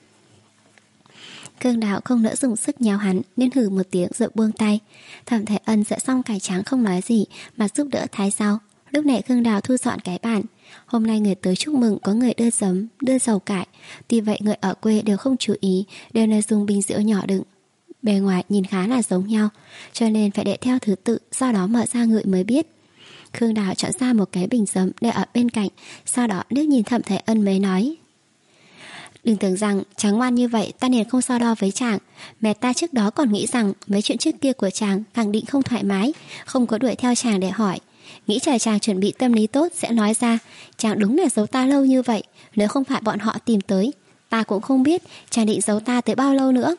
Khương Đào không nỡ dùng sức nhéo hắn nên hừ một tiếng rồi buông tay. Thẩm Thế Ân dỡ xong cải trắng không nói gì mà giúp đỡ thái rau. Lúc này Khương Đào thu dọn cái bàn. Hôm nay người tới chúc mừng có người đưa giấm, đưa dầu cải. Tuy vậy người ở quê đều không chú ý, đều là dùng bình rượu nhỏ đựng. Bề ngoài nhìn khá là giống nhau, cho nên phải để theo thứ tự, sau đó mở ra ngửi mới biết. Khương Đào chọn ra một cái bình giấm để ở bên cạnh, sau đó liếc nhìn Thẩm Thế Ân mới nói: Đừng tưởng rằng chàng ngoan như vậy ta liền không so đo với chàng. Mẹ ta trước đó còn nghĩ rằng mấy chuyện trước kia của chàng khẳng định không thoải mái, không có đuổi theo chàng để hỏi. Nghĩ chờ chàng chuẩn bị tâm lý tốt sẽ nói ra. Chàng đúng là giấu ta lâu như vậy. Nếu không phải bọn họ tìm tới, ta cũng không biết chàng định giấu ta tới bao lâu nữa.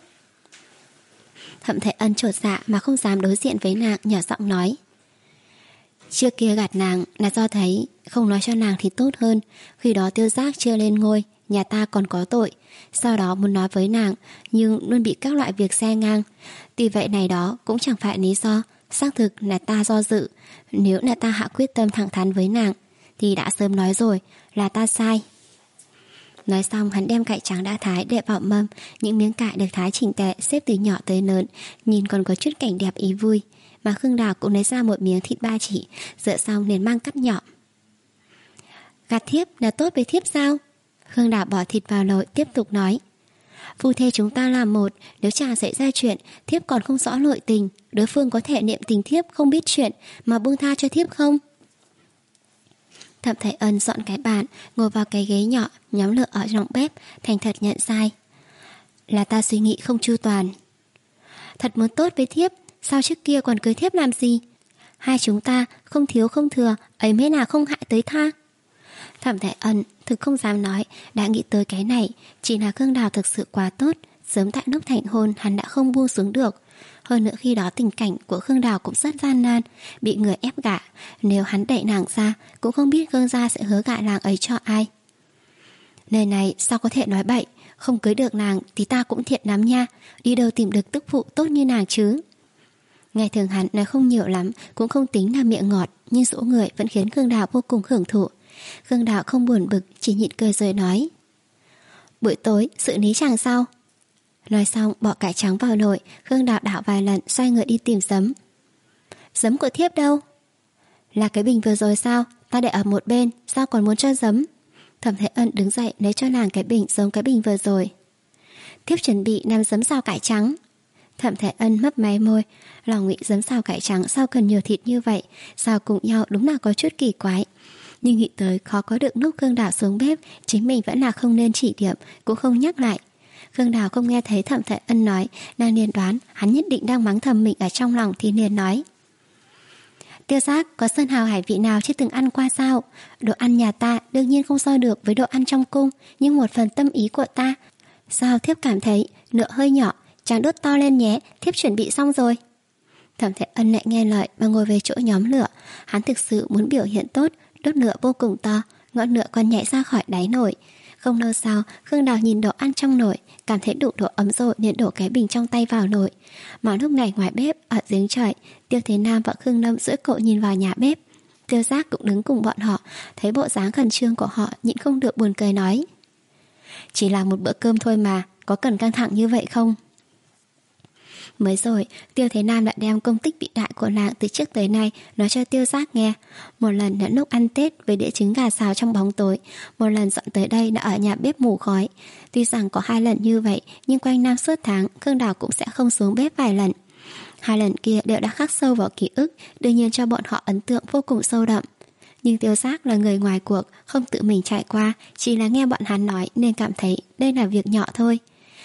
Thẩm Thế Ân chột dạ mà không dám đối diện với nàng, nhỏ giọng nói: Trước kia gạt nàng là do thấy không nói cho nàng thì tốt hơn. Khi đó Tiêu Giác chưa lên ngôi, nhà ta còn có tội. Sau đó muốn nói với nàng, nhưng luôn bị các loại việc xe ngang. Tuy vậy này đó cũng chẳng phải lý do. Xác thực là ta do dự. Nếu là ta hạ quyết tâm thẳng thắn với nàng thì đã sớm nói rồi, là ta sai. Nói xong hắn đem cải trắng đã thái để vào mâm. Những miếng cải được thái chỉnh tề, xếp từ nhỏ tới lớn, nhìn còn có chút cảnh đẹp ý vui. Mà Khương Đào cũng lấy ra một miếng thịt ba chỉ, rửa xong liền mang cắt nhỏ. Gạt thiếp là tốt với thiếp sao? Khương Đào bỏ thịt vào nồi, tiếp tục nói: Phu thê chúng ta làm một, nếu chàng xảy ra chuyện, thiếp còn không rõ nội tình, đối phương có thể niệm tình thiếp không biết chuyện mà buông tha cho thiếp không? Thẩm Thế Ân dọn cái bàn, ngồi vào cái ghế nhỏ, nhóm lửa ở trong bếp, thành thật nhận sai. Là ta suy nghĩ không chu toàn. Thật muốn tốt với thiếp, sao trước kia còn cưới thiếp làm gì? Hai chúng ta không thiếu không thừa, ấy mới là không hại tới tha. Thẩm Thế Ân thực không dám nói, đã nghĩ tới cái này, chỉ là Khương Đào thực sự quá tốt, sớm tại lúc thành hôn hắn đã không buông xuống được. Hơn nữa khi đó tình cảnh của Khương Đào cũng rất gian nan, bị người ép gả, nếu hắn đẩy nàng ra, cũng không biết Khương gia sẽ hứa gả nàng ấy cho ai. Nơi này sao có thể nói bậy, không cưới được nàng thì ta cũng thiệt lắm nha, đi đâu tìm được tức phụ tốt như nàng chứ. Ngày thường hắn nói không nhiều lắm, cũng không tính là miệng ngọt, nhưng dỗ người vẫn khiến Khương Đào vô cùng hưởng thụ. Khương Đào không buồn bực, chỉ nhịn cười rồi nói: Buổi tối xử lý chàng sau. Nói xong bỏ cải trắng vào nồi. Khương Đào đảo vài lần, xoay người đi tìm giấm. Giấm của thiếp đâu? Là cái bình vừa rồi sao? Ta để ở một bên, sao còn muốn cho giấm? Thẩm Thế Ân đứng dậy lấy cho nàng cái bình giống cái bình vừa rồi. Thiếp chuẩn bị làm giấm xào cải trắng. Thẩm Thế Ân mấp máy môi, lòng nghĩ giấm xào cải trắng sao cần nhiều thịt như vậy, xào cùng nhau đúng là có chút kỳ quái. Nhưng nghĩ tới khó có được lúc Khương Đào xuống bếp, chính mình vẫn là không nên chỉ điểm, cũng không nhắc lại. Khương Đào không nghe thấy Thẩm Thế Ân nói, nàng liền đoán hắn nhất định đang mắng thầm mình ở trong lòng thì liền nói: Tiêu Giác, có sơn hào hải vị nào chưa từng ăn qua sao? Đồ ăn nhà ta đương nhiên không so được với đồ ăn trong cung, nhưng một phần tâm ý của ta. Sao thiếp cảm thấy nựa hơi nhỏ, chàng đốt to lên nhé, thiếp chuẩn bị xong rồi. Thẩm Thế Ân lại nghe lời và ngồi về chỗ nhóm lửa. Hắn thực sự muốn biểu hiện tốt, đốt lửa vô cùng to, ngọn lửa còn nhảy ra khỏi đáy nồi. Không lâu sau, Khương Đào nhìn đồ ăn trong nồi, cảm thấy đủ độ ấm rồi liền đổ cái bình trong tay vào nồi. Mà lúc này ngoài bếp, ở giếng trời, Tiêu Thế Nam và Khương Lâm duỗi cổ nhìn vào nhà bếp. Tiêu Giác cũng đứng cùng bọn họ, thấy bộ dáng khẩn trương của họ nhịn không được buồn cười nói: Chỉ là một bữa cơm thôi mà, có cần căng thẳng như vậy không? Mới rồi, Tiêu Thế Nam đã đem công tích vĩ đại của nàng từ trước tới nay nói cho Tiêu Giác nghe. Một lần đã lúc ăn Tết với đĩa trứng gà xào trong bóng tối, một lần dọn tới đây đã ở nhà bếp mù khói. Tuy rằng có hai lần như vậy, nhưng quanh năm suốt tháng Khương Đào cũng sẽ không xuống bếp vài lần. Hai lần kia đều đã khắc sâu vào ký ức, đương nhiên cho bọn họ ấn tượng vô cùng sâu đậm. Nhưng Tiêu Giác là người ngoài cuộc, không tự mình trải qua, chỉ là nghe bọn hắn nói nên cảm thấy đây là việc nhỏ thôi.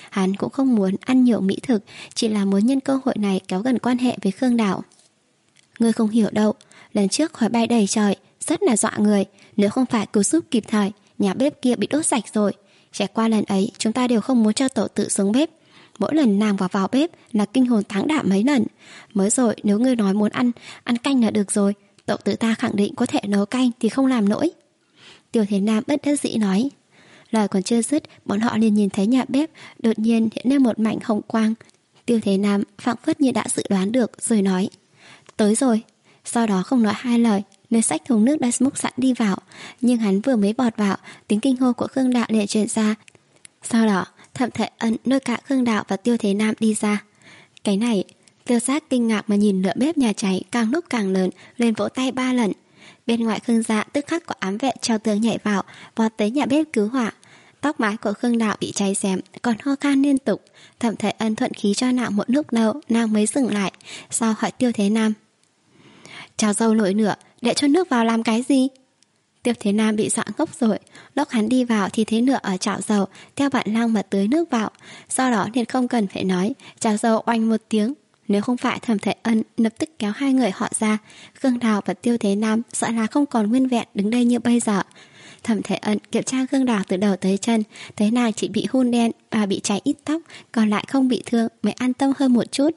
hắn cũng không muốn ăn nhiều mỹ thực, chỉ là muốn nhân cơ hội này kéo gần quan hệ với Khương Đào. Ngươi không hiểu đâu, lần trước khói bay đầy trời, rất là dọa người. Nếu không phải cứu giúp kịp thời, nhà bếp kia bị đốt sạch rồi. Trải qua lần ấy, chúng ta đều không muốn cho tổ tự xuống bếp. Mỗi lần nàng vào vào bếp là kinh hồn táng đảm mấy lần. Mới rồi nếu ngươi nói muốn ăn, ăn canh là được rồi. Tổ tự ta khẳng định có thể nấu canh thì không làm nổi. Tiêu Thế Nam bất đắc dĩ nói. Lời còn chưa dứt, bọn họ liền nhìn thấy nhà bếp đột nhiên hiện lên một mảnh hồng quang. Tiêu Thế Nam phảng phất như đã dự đoán được rồi nói. Tới rồi. Sau đó không nói hai lời, nơi xách thùng nước đã múc sẵn đi vào. Nhưng hắn vừa mới bọt vào, tiếng kinh hô của Khương Đạo liền truyền ra. Sau đó Thẩm Thể Ân lôi cả Khương Đạo và Tiêu Thế Nam đi ra. Cái này, Tiêu Giác kinh ngạc mà nhìn lửa bếp nhà cháy càng lúc càng lớn, lên vỗ tay ba lần. Bên ngoài Khương gia tức khắc có ám vệ treo tường nhảy vào, vọt tới nhà bếp cứu hỏa. Tóc mái của Khương Đạo bị cháy xém, còn ho khan liên tục. Thẩm Thể Ân thuận khí cho nàng một lúc lâu, nàng mới dừng lại. Sau hỏi Tiêu Thế Nam. Chảo dầu nổi lửa, để cho nước vào làm cái gì? Tiêu Thế Nam bị dọa ngốc rồi. Lúc hắn đi vào thì thấy lửa ở chảo dầu, theo bản năng mà tưới nước vào. Sau đó liền không cần phải nói, chảo dầu oanh một tiếng. Nếu không phải Thẩm Thể Ân lập tức kéo hai người họ ra, Khương Đào và Tiêu Thế Nam sợ là không còn nguyên vẹn đứng đây như bây giờ. Thẩm Thể Ân kiểm tra Khương Đào từ đầu tới chân, thấy nàng chỉ bị hun đen và bị cháy ít tóc, còn lại không bị thương, mới an tâm hơn một chút.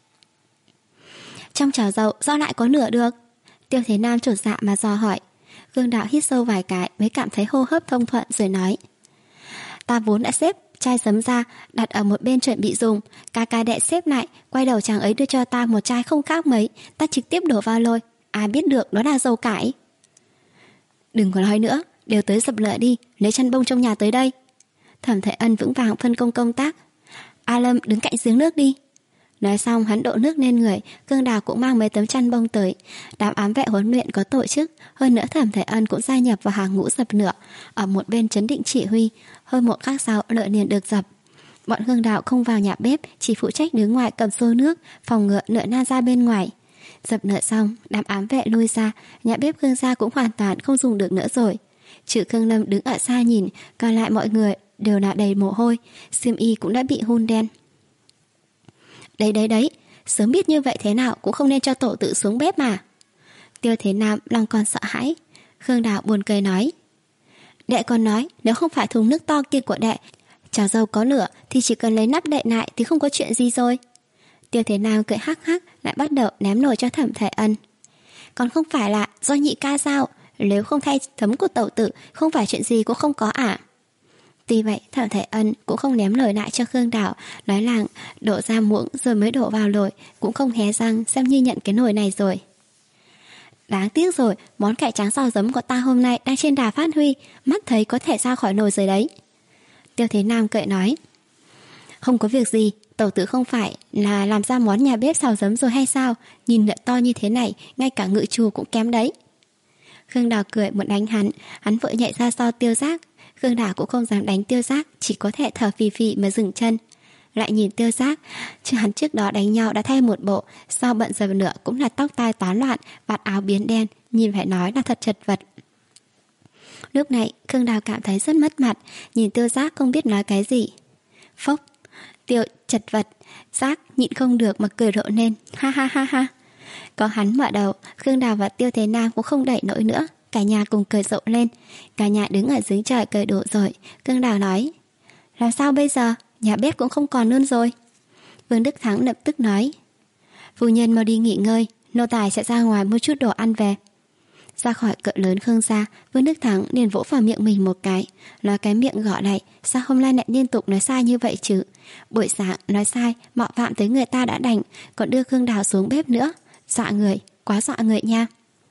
Trong chảo dầu do lại có lửa được? Tiêu Thế Nam chột dạ mà dò hỏi. Khương Đạo hít sâu vài cái mới cảm thấy hô hấp thông thuận rồi nói. Ta vốn đã xếp chai giấm ra, đặt ở một bên chuẩn bị dùng. Ca ca đệ xếp lại, quay đầu chàng ấy đưa cho ta một chai không khác mấy, ta trực tiếp đổ vào lôi. Ai biết được đó là dầu cải. Đừng có nói nữa, đều tới dập lửa đi, lấy chăn bông trong nhà tới đây. Thẩm Thể Ân vững vàng phân công công tác. A Lâm đứng cạnh giếng nước đi. Nói xong hắn đổ nước lên người. Khương Đào cũng mang mấy tấm chăn bông tới. Đám ám vệ huấn luyện có tổ chức. Hơn nữa Thẩm Thể Ân cũng gia nhập vào hàng ngũ dập lửa, ở một bên trấn định chỉ huy. Hơn một khắc sau lửa liền được dập. Bọn Khương Đào không vào nhà bếp, chỉ phụ trách đứng ngoài cầm xô nước, phòng ngừa lửa lan ra bên ngoài. Dập lửa xong, đám ám vệ lui ra. Nhà bếp Khương gia cũng hoàn toàn không dùng được nữa rồi. Trừ Khương Lâm đứng ở xa nhìn, còn lại mọi người đều là đầy mồ hôi. Xiêm y cũng đã bị hun đen. Đấy đấy đấy, sớm biết như vậy thế nào cũng không nên cho tổ tự xuống bếp mà. Tiêu Thế Nam lòng còn sợ hãi. Khương Đào buồn cười nói. Đệ còn nói, nếu không phải thùng nước to kia của đệ, chảo dầu có lửa thì chỉ cần lấy nắp đậy lại thì không có chuyện gì rồi. Tiêu Thế Nam cười hắc hắc, lại bắt đầu ném nồi cho Thẩm Thể Ân. Còn không phải là do nhị ca sao? Nếu không thay thấm của tẩu tử, không phải chuyện gì cũng không có à? Tuy vậy Thẩm Thể Ân cũng không ném lời lại cho Khương Đào, nói làng đổ ra muỗng rồi mới đổ vào nồi, cũng không hé răng, xem như nhận cái nồi này rồi. Đáng tiếc rồi, món cải trắng xào giấm của ta hôm nay đang trên đà phát huy, mắt thấy có thể ra khỏi nồi rồi đấy. Tiêu Thế Nam cười nói. Không có việc gì, tẩu tử không phải là làm ra món nhà bếp xào giấm rồi hay sao? Nhìn lợn to như thế này, ngay cả ngự trù cũng kém đấy. Khương Đào cười muốn đánh hắn, hắn vội nhảy ra sau Tiêu Giác. Khương Đào cũng không dám đánh Tiêu Giác, chỉ có thể thở phì phì mà dừng chân. Lại nhìn Tiêu Giác, chứ hắn trước đó đánh nhau đã thay một bộ, sau bận dập lửa cũng là tóc tai tán loạn, vạt áo biến đen, nhìn phải nói là thật chật vật. Lúc này Khương Đào cảm thấy rất mất mặt, nhìn Tiêu Giác không biết nói cái gì. Phốc, Tiêu chật vật, Giác nhịn không được mà cười rộ lên, ha ha ha ha. Có hắn mở đầu, Khương Đào và Tiêu Thế Nam cũng không đẩy nổi nữa, cả nhà cùng cười rộ lên. Cả nhà đứng ở dưới trời cười đổ rồi. Khương Đào nói, làm sao bây giờ, nhà bếp cũng không còn luôn rồi. Vương Đức Thắng lập tức nói, phu nhân mau đi nghỉ ngơi, nô tài sẽ ra ngoài mua chút đồ ăn về. Ra khỏi cỡ lớn Khương gia, Vương Đức Thắng liền vỗ vào miệng mình một cái, nói cái miệng gõ này, sao hôm nay lại liên tục nói sai như vậy chứ? Buổi sáng nói sai, mạo phạm tới người ta đã đành, còn đưa Khương Đào xuống bếp nữa. Dọa người, quá dọa người nha.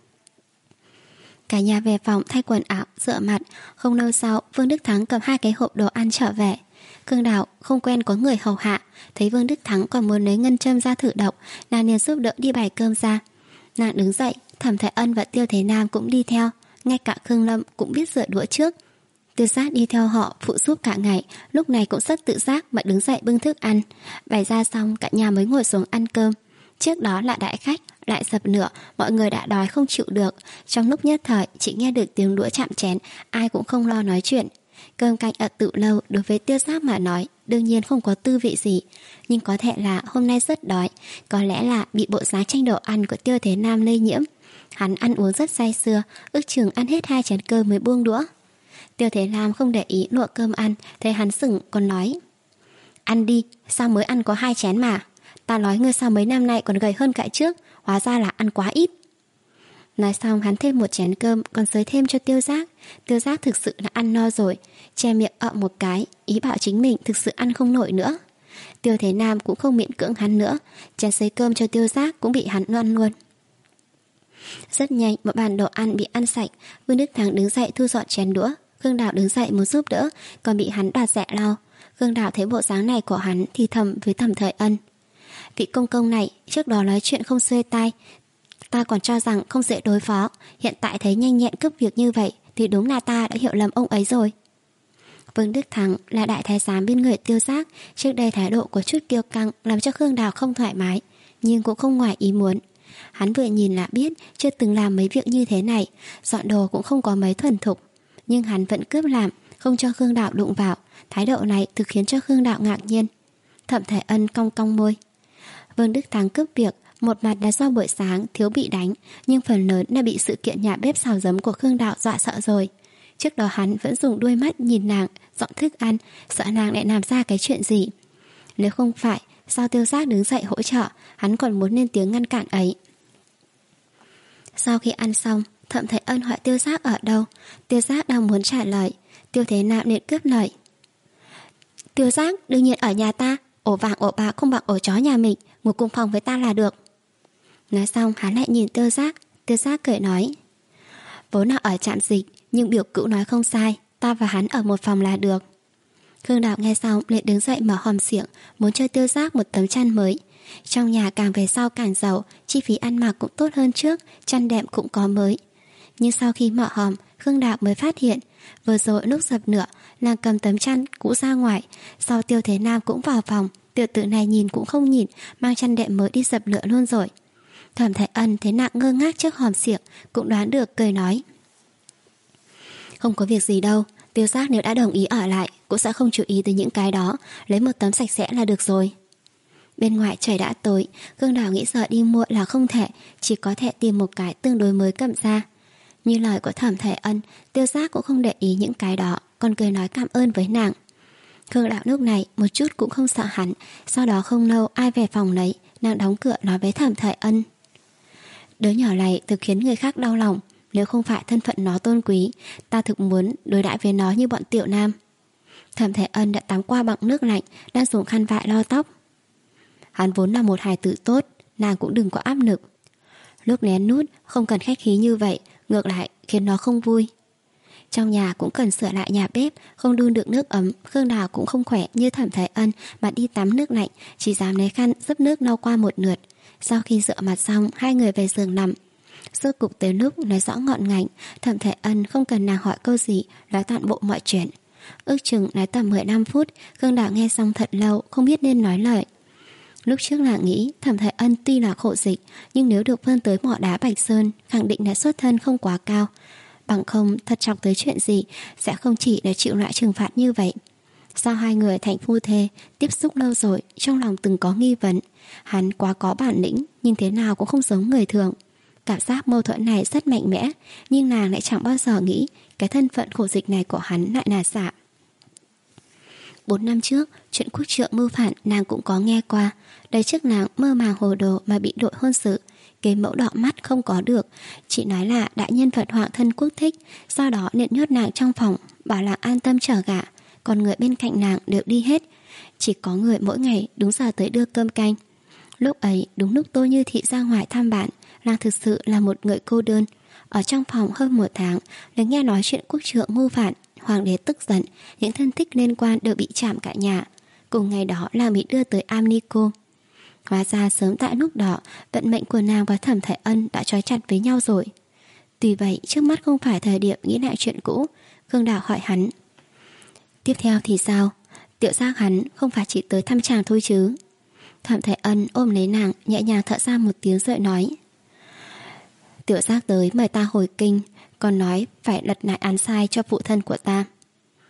Cả nhà về phòng thay quần áo, rửa mặt. Không lâu sau, Vương Đức Thắng cầm hai cái hộp đồ ăn trở về. Khương Đào không quen có người hầu hạ, thấy Vương Đức Thắng còn muốn lấy ngân châm ra thử độc, nàng liền giúp đỡ đi bày cơm ra. Nàng đứng dậy, Thẩm Thể Ân và Tiêu Thế Nam cũng đi theo, ngay cả Khương Lâm cũng biết rửa đũa trước. Tiêu Giác đi theo họ phụ giúp cả ngày, lúc này cũng rất tự giác mà đứng dậy bưng thức ăn. Bày ra xong cả nhà mới ngồi xuống ăn cơm. Trước đó là đại khách, lại dập lửa, mọi người đã đói không chịu được. Trong lúc nhất thời chỉ nghe được tiếng đũa chạm chén, ai cũng không lo nói chuyện. Cơm canh ở Tự Lâu đối với Tiêu Giác mà nói đương nhiên không có tư vị gì, nhưng có thể là hôm nay rất đói, có lẽ là bị bộ dáng tranh đồ ăn của Tiêu Thế Nam lây nhiễm. Hắn ăn uống rất say sưa, ước chừng ăn hết hai chén cơm mới buông đũa. Tiêu Thế Nam không để ý lụa cơm ăn, thấy hắn sững còn nói: Ăn đi, sao mới ăn có hai chén mà? Ta nói ngươi sao mấy năm nay còn gầy hơn cả trước, hóa ra là ăn quá ít. Nói xong hắn thêm một chén cơm, còn xới thêm cho Tiêu Giác. Tiêu Giác thực sự là ăn no rồi, che miệng ậm một cái, ý bảo chính mình thực sự ăn không nổi nữa. Tiêu Thế Nam cũng không miễn cưỡng hắn nữa, chén xới cơm cho Tiêu Giác cũng bị hắn ăn luôn. Rất nhanh một bàn đồ ăn bị ăn sạch. Vương Đức Thắng đứng dậy thu dọn chén đũa, Khương Đào đứng dậy muốn giúp đỡ, còn bị hắn đoạt rẻ lau. Khương Đào thấy bộ dáng này của hắn thì thầm với Thẩm Thời Ân: Vị công công này trước đó nói chuyện không xuôi tai, ta còn cho rằng không dễ đối phó, hiện tại thấy nhanh nhẹn cướp việc như vậy thì đúng là ta đã hiểu lầm ông ấy rồi. Vương Đức Thắng là đại thái giám bên người Tiêu Giác, trước đây thái độ có chút kiêu căng làm cho Khương Đào không thoải mái, nhưng cũng không ngoài ý muốn. Hắn vừa nhìn là biết chưa từng làm mấy việc như thế này, dọn đồ cũng không có mấy thuần thục, nhưng hắn vẫn cướp làm, không cho Khương Đào đụng vào. Thái độ này thực khiến cho Khương Đào ngạc nhiên. Thẩm Thời Ân cong cong môi. Vương Đức Thắng cướp việc, một mặt là do buổi sáng thiếu bị đánh, nhưng phần lớn là bị sự kiện nhà bếp xào giấm của Khương Đào dọa sợ rồi. Trước đó hắn vẫn dùng đuôi mắt nhìn nàng dọn thức ăn, sợ nàng lại làm ra cái chuyện gì. Nếu không phải sao Tiêu Giác đứng dậy hỗ trợ, hắn còn muốn lên tiếng ngăn cản ấy. Sau khi ăn xong, Thẩm Thời Ân hỏi Tiêu Giác ở đâu. Tiêu Giác đang muốn trả lời, Tiêu Thế Nam liền cướp lời. Tiêu Giác đương nhiên ở nhà ta, ổ vàng ổ bạc không bằng ổ chó nhà mình, ngủ cùng phòng với ta là được. Nói xong hắn lại nhìn Tiêu Giác. Tiêu Giác cười nói: Vốn là ở trạm dịch, nhưng biểu cữu nói không sai, ta và hắn ở một phòng là được. Khương Đào nghe xong liền đứng dậy mở hòm xiểng, muốn cho Tiêu Giác một tấm chăn mới. Trong nhà càng về sau càng giàu, chi phí ăn mặc cũng tốt hơn trước, chăn đệm cũng có mới. Nhưng sau khi mở hòm, Khương Đào mới phát hiện vừa rồi lúc dập lửa, nàng cầm tấm chăn cũ ra ngoài. Sau Tiêu Thế Nam cũng vào phòng, tiểu tử này nhìn cũng không nhìn, mang chăn đệm mới đi dập lửa luôn rồi. Thẩm Thời Ân thấy nàng ngơ ngác trước hòm xiểng, cũng đoán được, cười nói: Không có việc gì đâu, Tiêu Giác nếu đã đồng ý ở lại cũng sẽ không chú ý tới những cái đó, lấy một tấm sạch sẽ là được rồi. Bên ngoài trời đã tối, Khương Đào nghĩ sợ đi mua là không thể, chỉ có thể tìm một cái tương đối mới cầm ra. Như lời của Thẩm Thời Ân, Tiêu Giác cũng không để ý những cái đó, còn cười nói cảm ơn với nàng. Khương Đào lúc này một chút cũng không sợ hắn. Sau đó không lâu ai về phòng nấy, nàng đóng cửa nói với Thẩm Thời Ân: Đứa nhỏ này thực khiến người khác đau lòng, nếu không phải thân phận nó tôn quý, ta thực muốn đối đãi với nó như bọn tiểu nam. Thẩm Thời Ân đã tắm qua bằng nước lạnh, đang dùng khăn vải lau tóc. Hắn vốn là một hài tử tốt, nàng cũng đừng có áp lực. Lúc lén nút không cần khách khí như vậy, ngược lại khiến nó không vui. Trong nhà cũng cần sửa lại nhà bếp, không đun được nước ấm. Khương Đào cũng không khỏe như Thẩm Thời Ân mà đi tắm nước lạnh, chỉ dám lấy khăn dấp nước lau qua một lượt. Sau khi rửa mặt xong, hai người về giường nằm. Rốt cục tới lúc nói rõ ngọn ngành, Thẩm Thời Ân không cần nàng hỏi câu gì, nói toàn bộ mọi chuyện. Ước chừng nói tầm mười lăm phút, Khương Đào nghe xong thật lâu, không biết nên nói lời. Lúc trước là nghĩ Thẩm Thời Ân tuy là khổ dịch, nhưng nếu được vươn tới mỏ đá Bạch Sơn, khẳng định là xuất thân không quá cao. Bằng không thật chọc tới chuyện gì sẽ không chỉ để chịu loại trừng phạt như vậy. Sao hai người thành phu thê, tiếp xúc lâu rồi, trong lòng từng có nghi vấn. Hắn quá có bản lĩnh, nhưng thế nào cũng không giống người thường. Cảm giác mâu thuẫn này rất mạnh mẽ, nhưng nàng lại chẳng bao giờ nghĩ cái thân phận khổ dịch này của hắn lại là giả. Bốn năm trước, chuyện quốc trượng mưu phản nàng cũng có nghe qua. Đời trước nàng mơ màng hồ đồ mà bị đội hôn sự, kế mẫu đỏ mắt không có được, chỉ nói là đại nhân vật hoàng thân quốc thích, sau đó liền nhốt nàng trong phòng, bảo là an tâm chờ gả, còn người bên cạnh nàng đều đi hết, chỉ có người mỗi ngày đúng giờ tới đưa cơm canh. Lúc ấy đúng lúc tôi Như Thị ra ngoài thăm bạn, nàng thực sự là một người cô đơn. Ở trong phòng hơn một tháng, liền nghe nói chuyện quốc trượng mưu phản, hoàng đế tức giận, những thân thích liên quan đều bị chạm cả nhà. Cùng ngày đó là bị đưa tới Amnico. Hóa ra sớm tại lúc đó, vận mệnh của nàng và Thẩm Thời Ân đã trói chặt với nhau rồi. Tuy vậy, trước mắt không phải thời điểm nghĩ lại chuyện cũ. Khương Đào hỏi hắn: Tiếp theo thì sao? Tiểu Giác hắn không phải chỉ tới thăm chàng thôi chứ? Thẩm Thời Ân ôm lấy nàng, nhẹ nhàng thở ra một tiếng rồi nói: Tiểu Giác tới mời ta hồi kinh, còn nói phải lật lại án sai cho phụ thân của ta.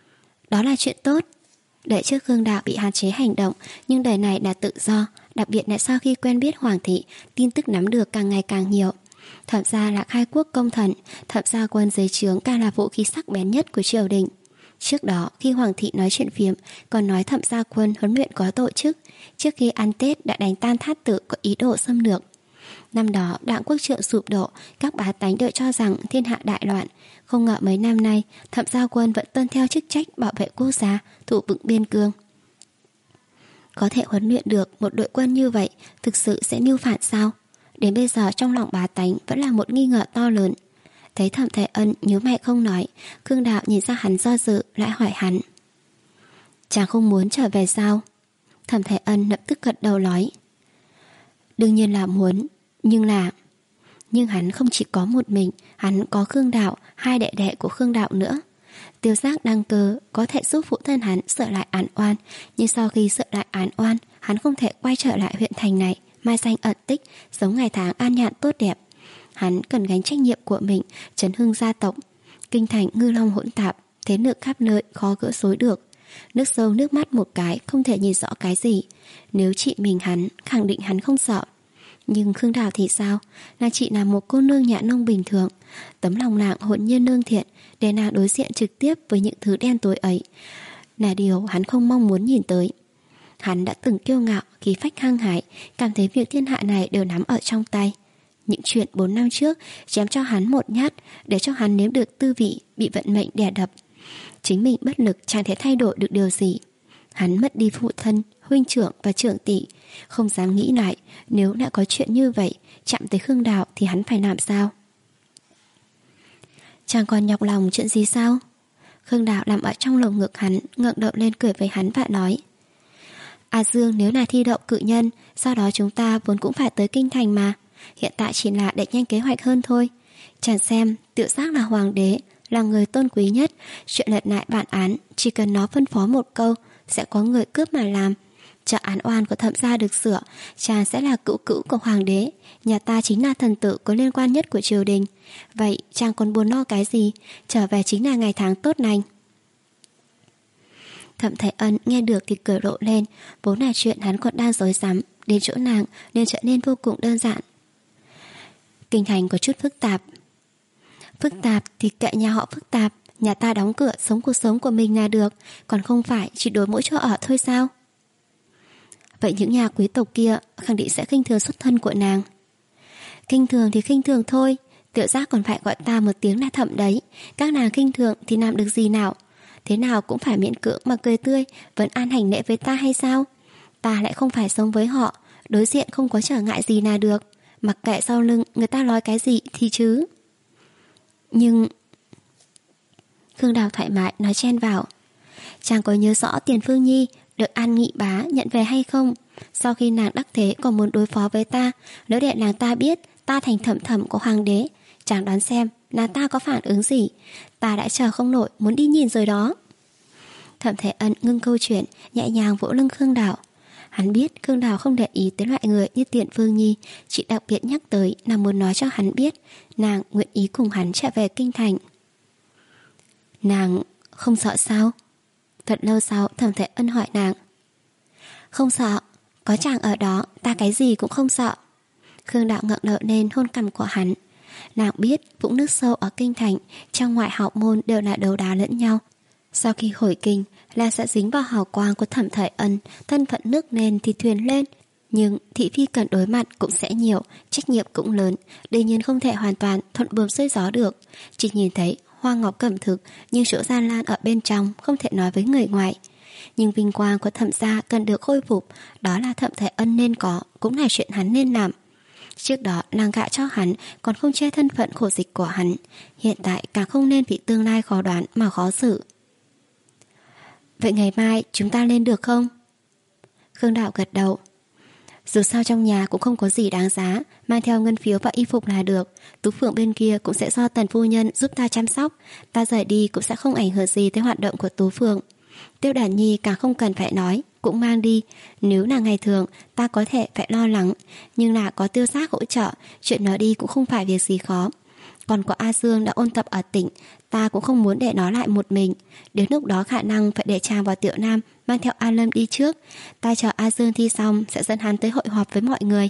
đó là chuyện tốt. Đợi trước Khương Đạo bị hạn chế hành động, nhưng đời này là tự do, đặc biệt là sau khi quen biết Hoàng thị, tin tức nắm được càng ngày càng nhiều. Thẩm gia là khai quốc công thần, Thẩm gia quân dưới trướng càng là vũ khí sắc bén nhất của triều đình. Trước đó, khi Hoàng thị nói chuyện phiếm, còn nói Thẩm gia quân huấn luyện có tổ chức, trước khi ăn Tết đã đánh tan Thát Tự có ý đồ xâm lược. Năm đó, Đảng quốc trượng sụp đổ, các bá tánh đều cho rằng thiên hạ đại loạn. Không ngờ mấy năm nay, Thẩm gia quân vẫn tuân theo chức trách bảo vệ quốc gia, thủ vững biên cương. Có thể huấn luyện được một đội quân như vậy, thực sự sẽ mưu phản sao? Đến bây giờ trong lòng bá tánh vẫn là một nghi ngờ to lớn. Thấy Thẩm Thái Ân nhíu mày không nói, Khương Đạo nhìn ra hắn do dự, lại hỏi hắn: chàng không muốn trở về sao? Thẩm Thái Ân lập tức gật đầu nói: đương nhiên là muốn, nhưng là... Nhưng hắn không chỉ có một mình, hắn có Khương Đạo, hai đệ đệ của Khương Đạo nữa. Tiêu Giác đăng cơ có thể giúp phụ thân hắn sửa lại án oan, nhưng sau khi sửa lại án oan, hắn không thể quay trở lại huyện thành này, mai danh ẩn tích, sống ngày tháng an nhàn tốt đẹp. Hắn cần gánh trách nhiệm của mình, trấn hưng gia tộc. Kinh thành ngư long hỗn tạp, thế lực khắp nơi khó gỡ rối được. Nước sâu nước mắt một cái không thể nhìn rõ cái gì. Nếu chị mình hắn, khẳng định hắn không sợ. Nhưng Khương Đào thì sao? Nàng chỉ là một cô nương nhã nông bình thường, tấm lòng nàng hồn nhiên lương thiện, để nàng đối diện trực tiếp với những thứ đen tối ấy là điều hắn không mong muốn nhìn tới. Hắn đã từng kiêu ngạo, khí phách hăng hải, cảm thấy việc thiên hạ này đều nắm ở trong tay. Những chuyện bốn năm trước chém cho hắn một nhát, để cho hắn nếm được tư vị bị vận mệnh đè đập. Chính mình bất lực chẳng thể thay đổi được điều gì. Hắn mất đi phụ thân, huynh trưởng và trưởng tỷ, không dám nghĩ lại, nếu đã có chuyện như vậy, chạm tới Khương Đạo thì hắn phải làm sao? Chàng còn nhọc lòng chuyện gì sao? Khương Đạo nằm ở trong lồng ngực hắn, ngẩng đầu lên cười với hắn và nói: A Dương nếu là thi đậu cự nhân, sau đó chúng ta vốn cũng phải tới kinh thành mà. Hiện tại chỉ là để nhanh kế hoạch hơn thôi. Chàng xem, Tự Giác là hoàng đế, là người tôn quý nhất. Chuyện lật lại bản án, chỉ cần nó phân phó một câu, sẽ có người cướp mà làm. Chờ án oan của Thẩm gia được sửa, chàng sẽ là cữu cữu của hoàng đế. Nhà ta chính là thần tử có liên quan nhất của triều đình. Vậy chàng còn buồn lo cái gì? Trở về chính là ngày tháng tốt lành. Thẩm Thái Ân nghe được thì cười rộ lên. Vốn là chuyện hắn còn đang rối rắm, đến chỗ nàng nên trở nên vô cùng đơn giản. Kinh thành có chút phức tạp. Phức tạp thì kệ nhà họ phức tạp. Nhà ta đóng cửa sống cuộc sống của mình là được, còn không phải chỉ đổi mỗi chỗ ở thôi sao? Vậy những nhà quý tộc kia khẳng định sẽ khinh thường xuất thân của nàng. Khinh thường thì khinh thường thôi, Tự Giác còn phải gọi ta một tiếng là Thẩm đấy. Các nàng khinh thường thì làm được gì nào? Thế nào cũng phải miễn cưỡng mà cười tươi, vẫn an hành lễ với ta hay sao? Ta lại không phải sống với họ, đối diện không có trở ngại gì là được. Mặc kệ sau lưng người ta nói cái gì thì chứ. Nhưng... Khương Đào thoải mái nói chen vào: chàng có nhớ rõ Tiền Phương Nhi được An Nghị bá nhận về hay không? Sau khi nàng đắc thế còn muốn đối phó với ta, nếu để nàng ta biết ta thành thẩm thẩm của hoàng đế, chàng đoán xem nàng ta có phản ứng gì? Ta đã chờ không nổi, muốn đi nhìn rồi đó. Thẩm Thái Ân ngưng câu chuyện, nhẹ nhàng vỗ lưng Khương Đào. Hắn biết Khương Đào không để ý tới loại người như Tiền Phương Nhi, chỉ đặc biệt nhắc tới là muốn nói cho hắn biết nàng nguyện ý cùng hắn trở về kinh thành. Nàng không sợ sao? Thật lâu sau Thẩm Thái Ân hỏi nàng. Không sợ, có chàng ở đó ta cái gì cũng không sợ. Khương Đạo ngẩng đầu lên hôn cằm của hắn. Nàng biết vũng nước sâu ở kinh thành, trong ngoại hậu môn đều là đấu đá lẫn nhau. Sau khi hồi kinh là sẽ dính vào hào quang của Thẩm Thái Ân, thân phận nước lên thì thuyền lên. Nhưng thị phi cần đối mặt cũng sẽ nhiều, trách nhiệm cũng lớn, đương nhiên không thể hoàn toàn thuận buồm xuôi gió được. Chỉ nhìn thấy hoa ngọc cẩm thực, nhưng chỗ gian lan ở bên trong không thể nói với người ngoài. Nhưng vinh quang của Thẩm gia cần được khôi phục, đó là Thẩm Thái Ân nên có, cũng là chuyện hắn nên làm. Trước đó nàng gạ cho hắn còn không che thân phận khổ dịch của hắn, hiện tại càng không nên vì tương lai khó đoán mà khó xử. Vậy ngày mai chúng ta lên được không? Khương Đạo gật đầu. Dù sao trong nhà cũng không có gì đáng giá, mang theo ngân phiếu và y phục là được. Tú Phượng bên kia cũng sẽ do Tần phu nhân giúp ta chăm sóc, ta rời đi cũng sẽ không ảnh hưởng gì tới hoạt động của Tú Phượng. Tiêu Đản Nhi càng không cần phải nói, cũng mang đi. Nếu là ngày thường ta có thể phải lo lắng, nhưng là có Tiêu Giác hỗ trợ, chuyện nói đi cũng không phải việc gì khó. Còn có A Dương đã ôn tập ở tỉnh, ta cũng không muốn để nó lại một mình. Đến lúc đó khả năng phải để chàng vào Tiểu Nam mang theo A Lâm đi trước. Ta chờ A Dương thi xong sẽ dẫn hắn tới hội họp với mọi người.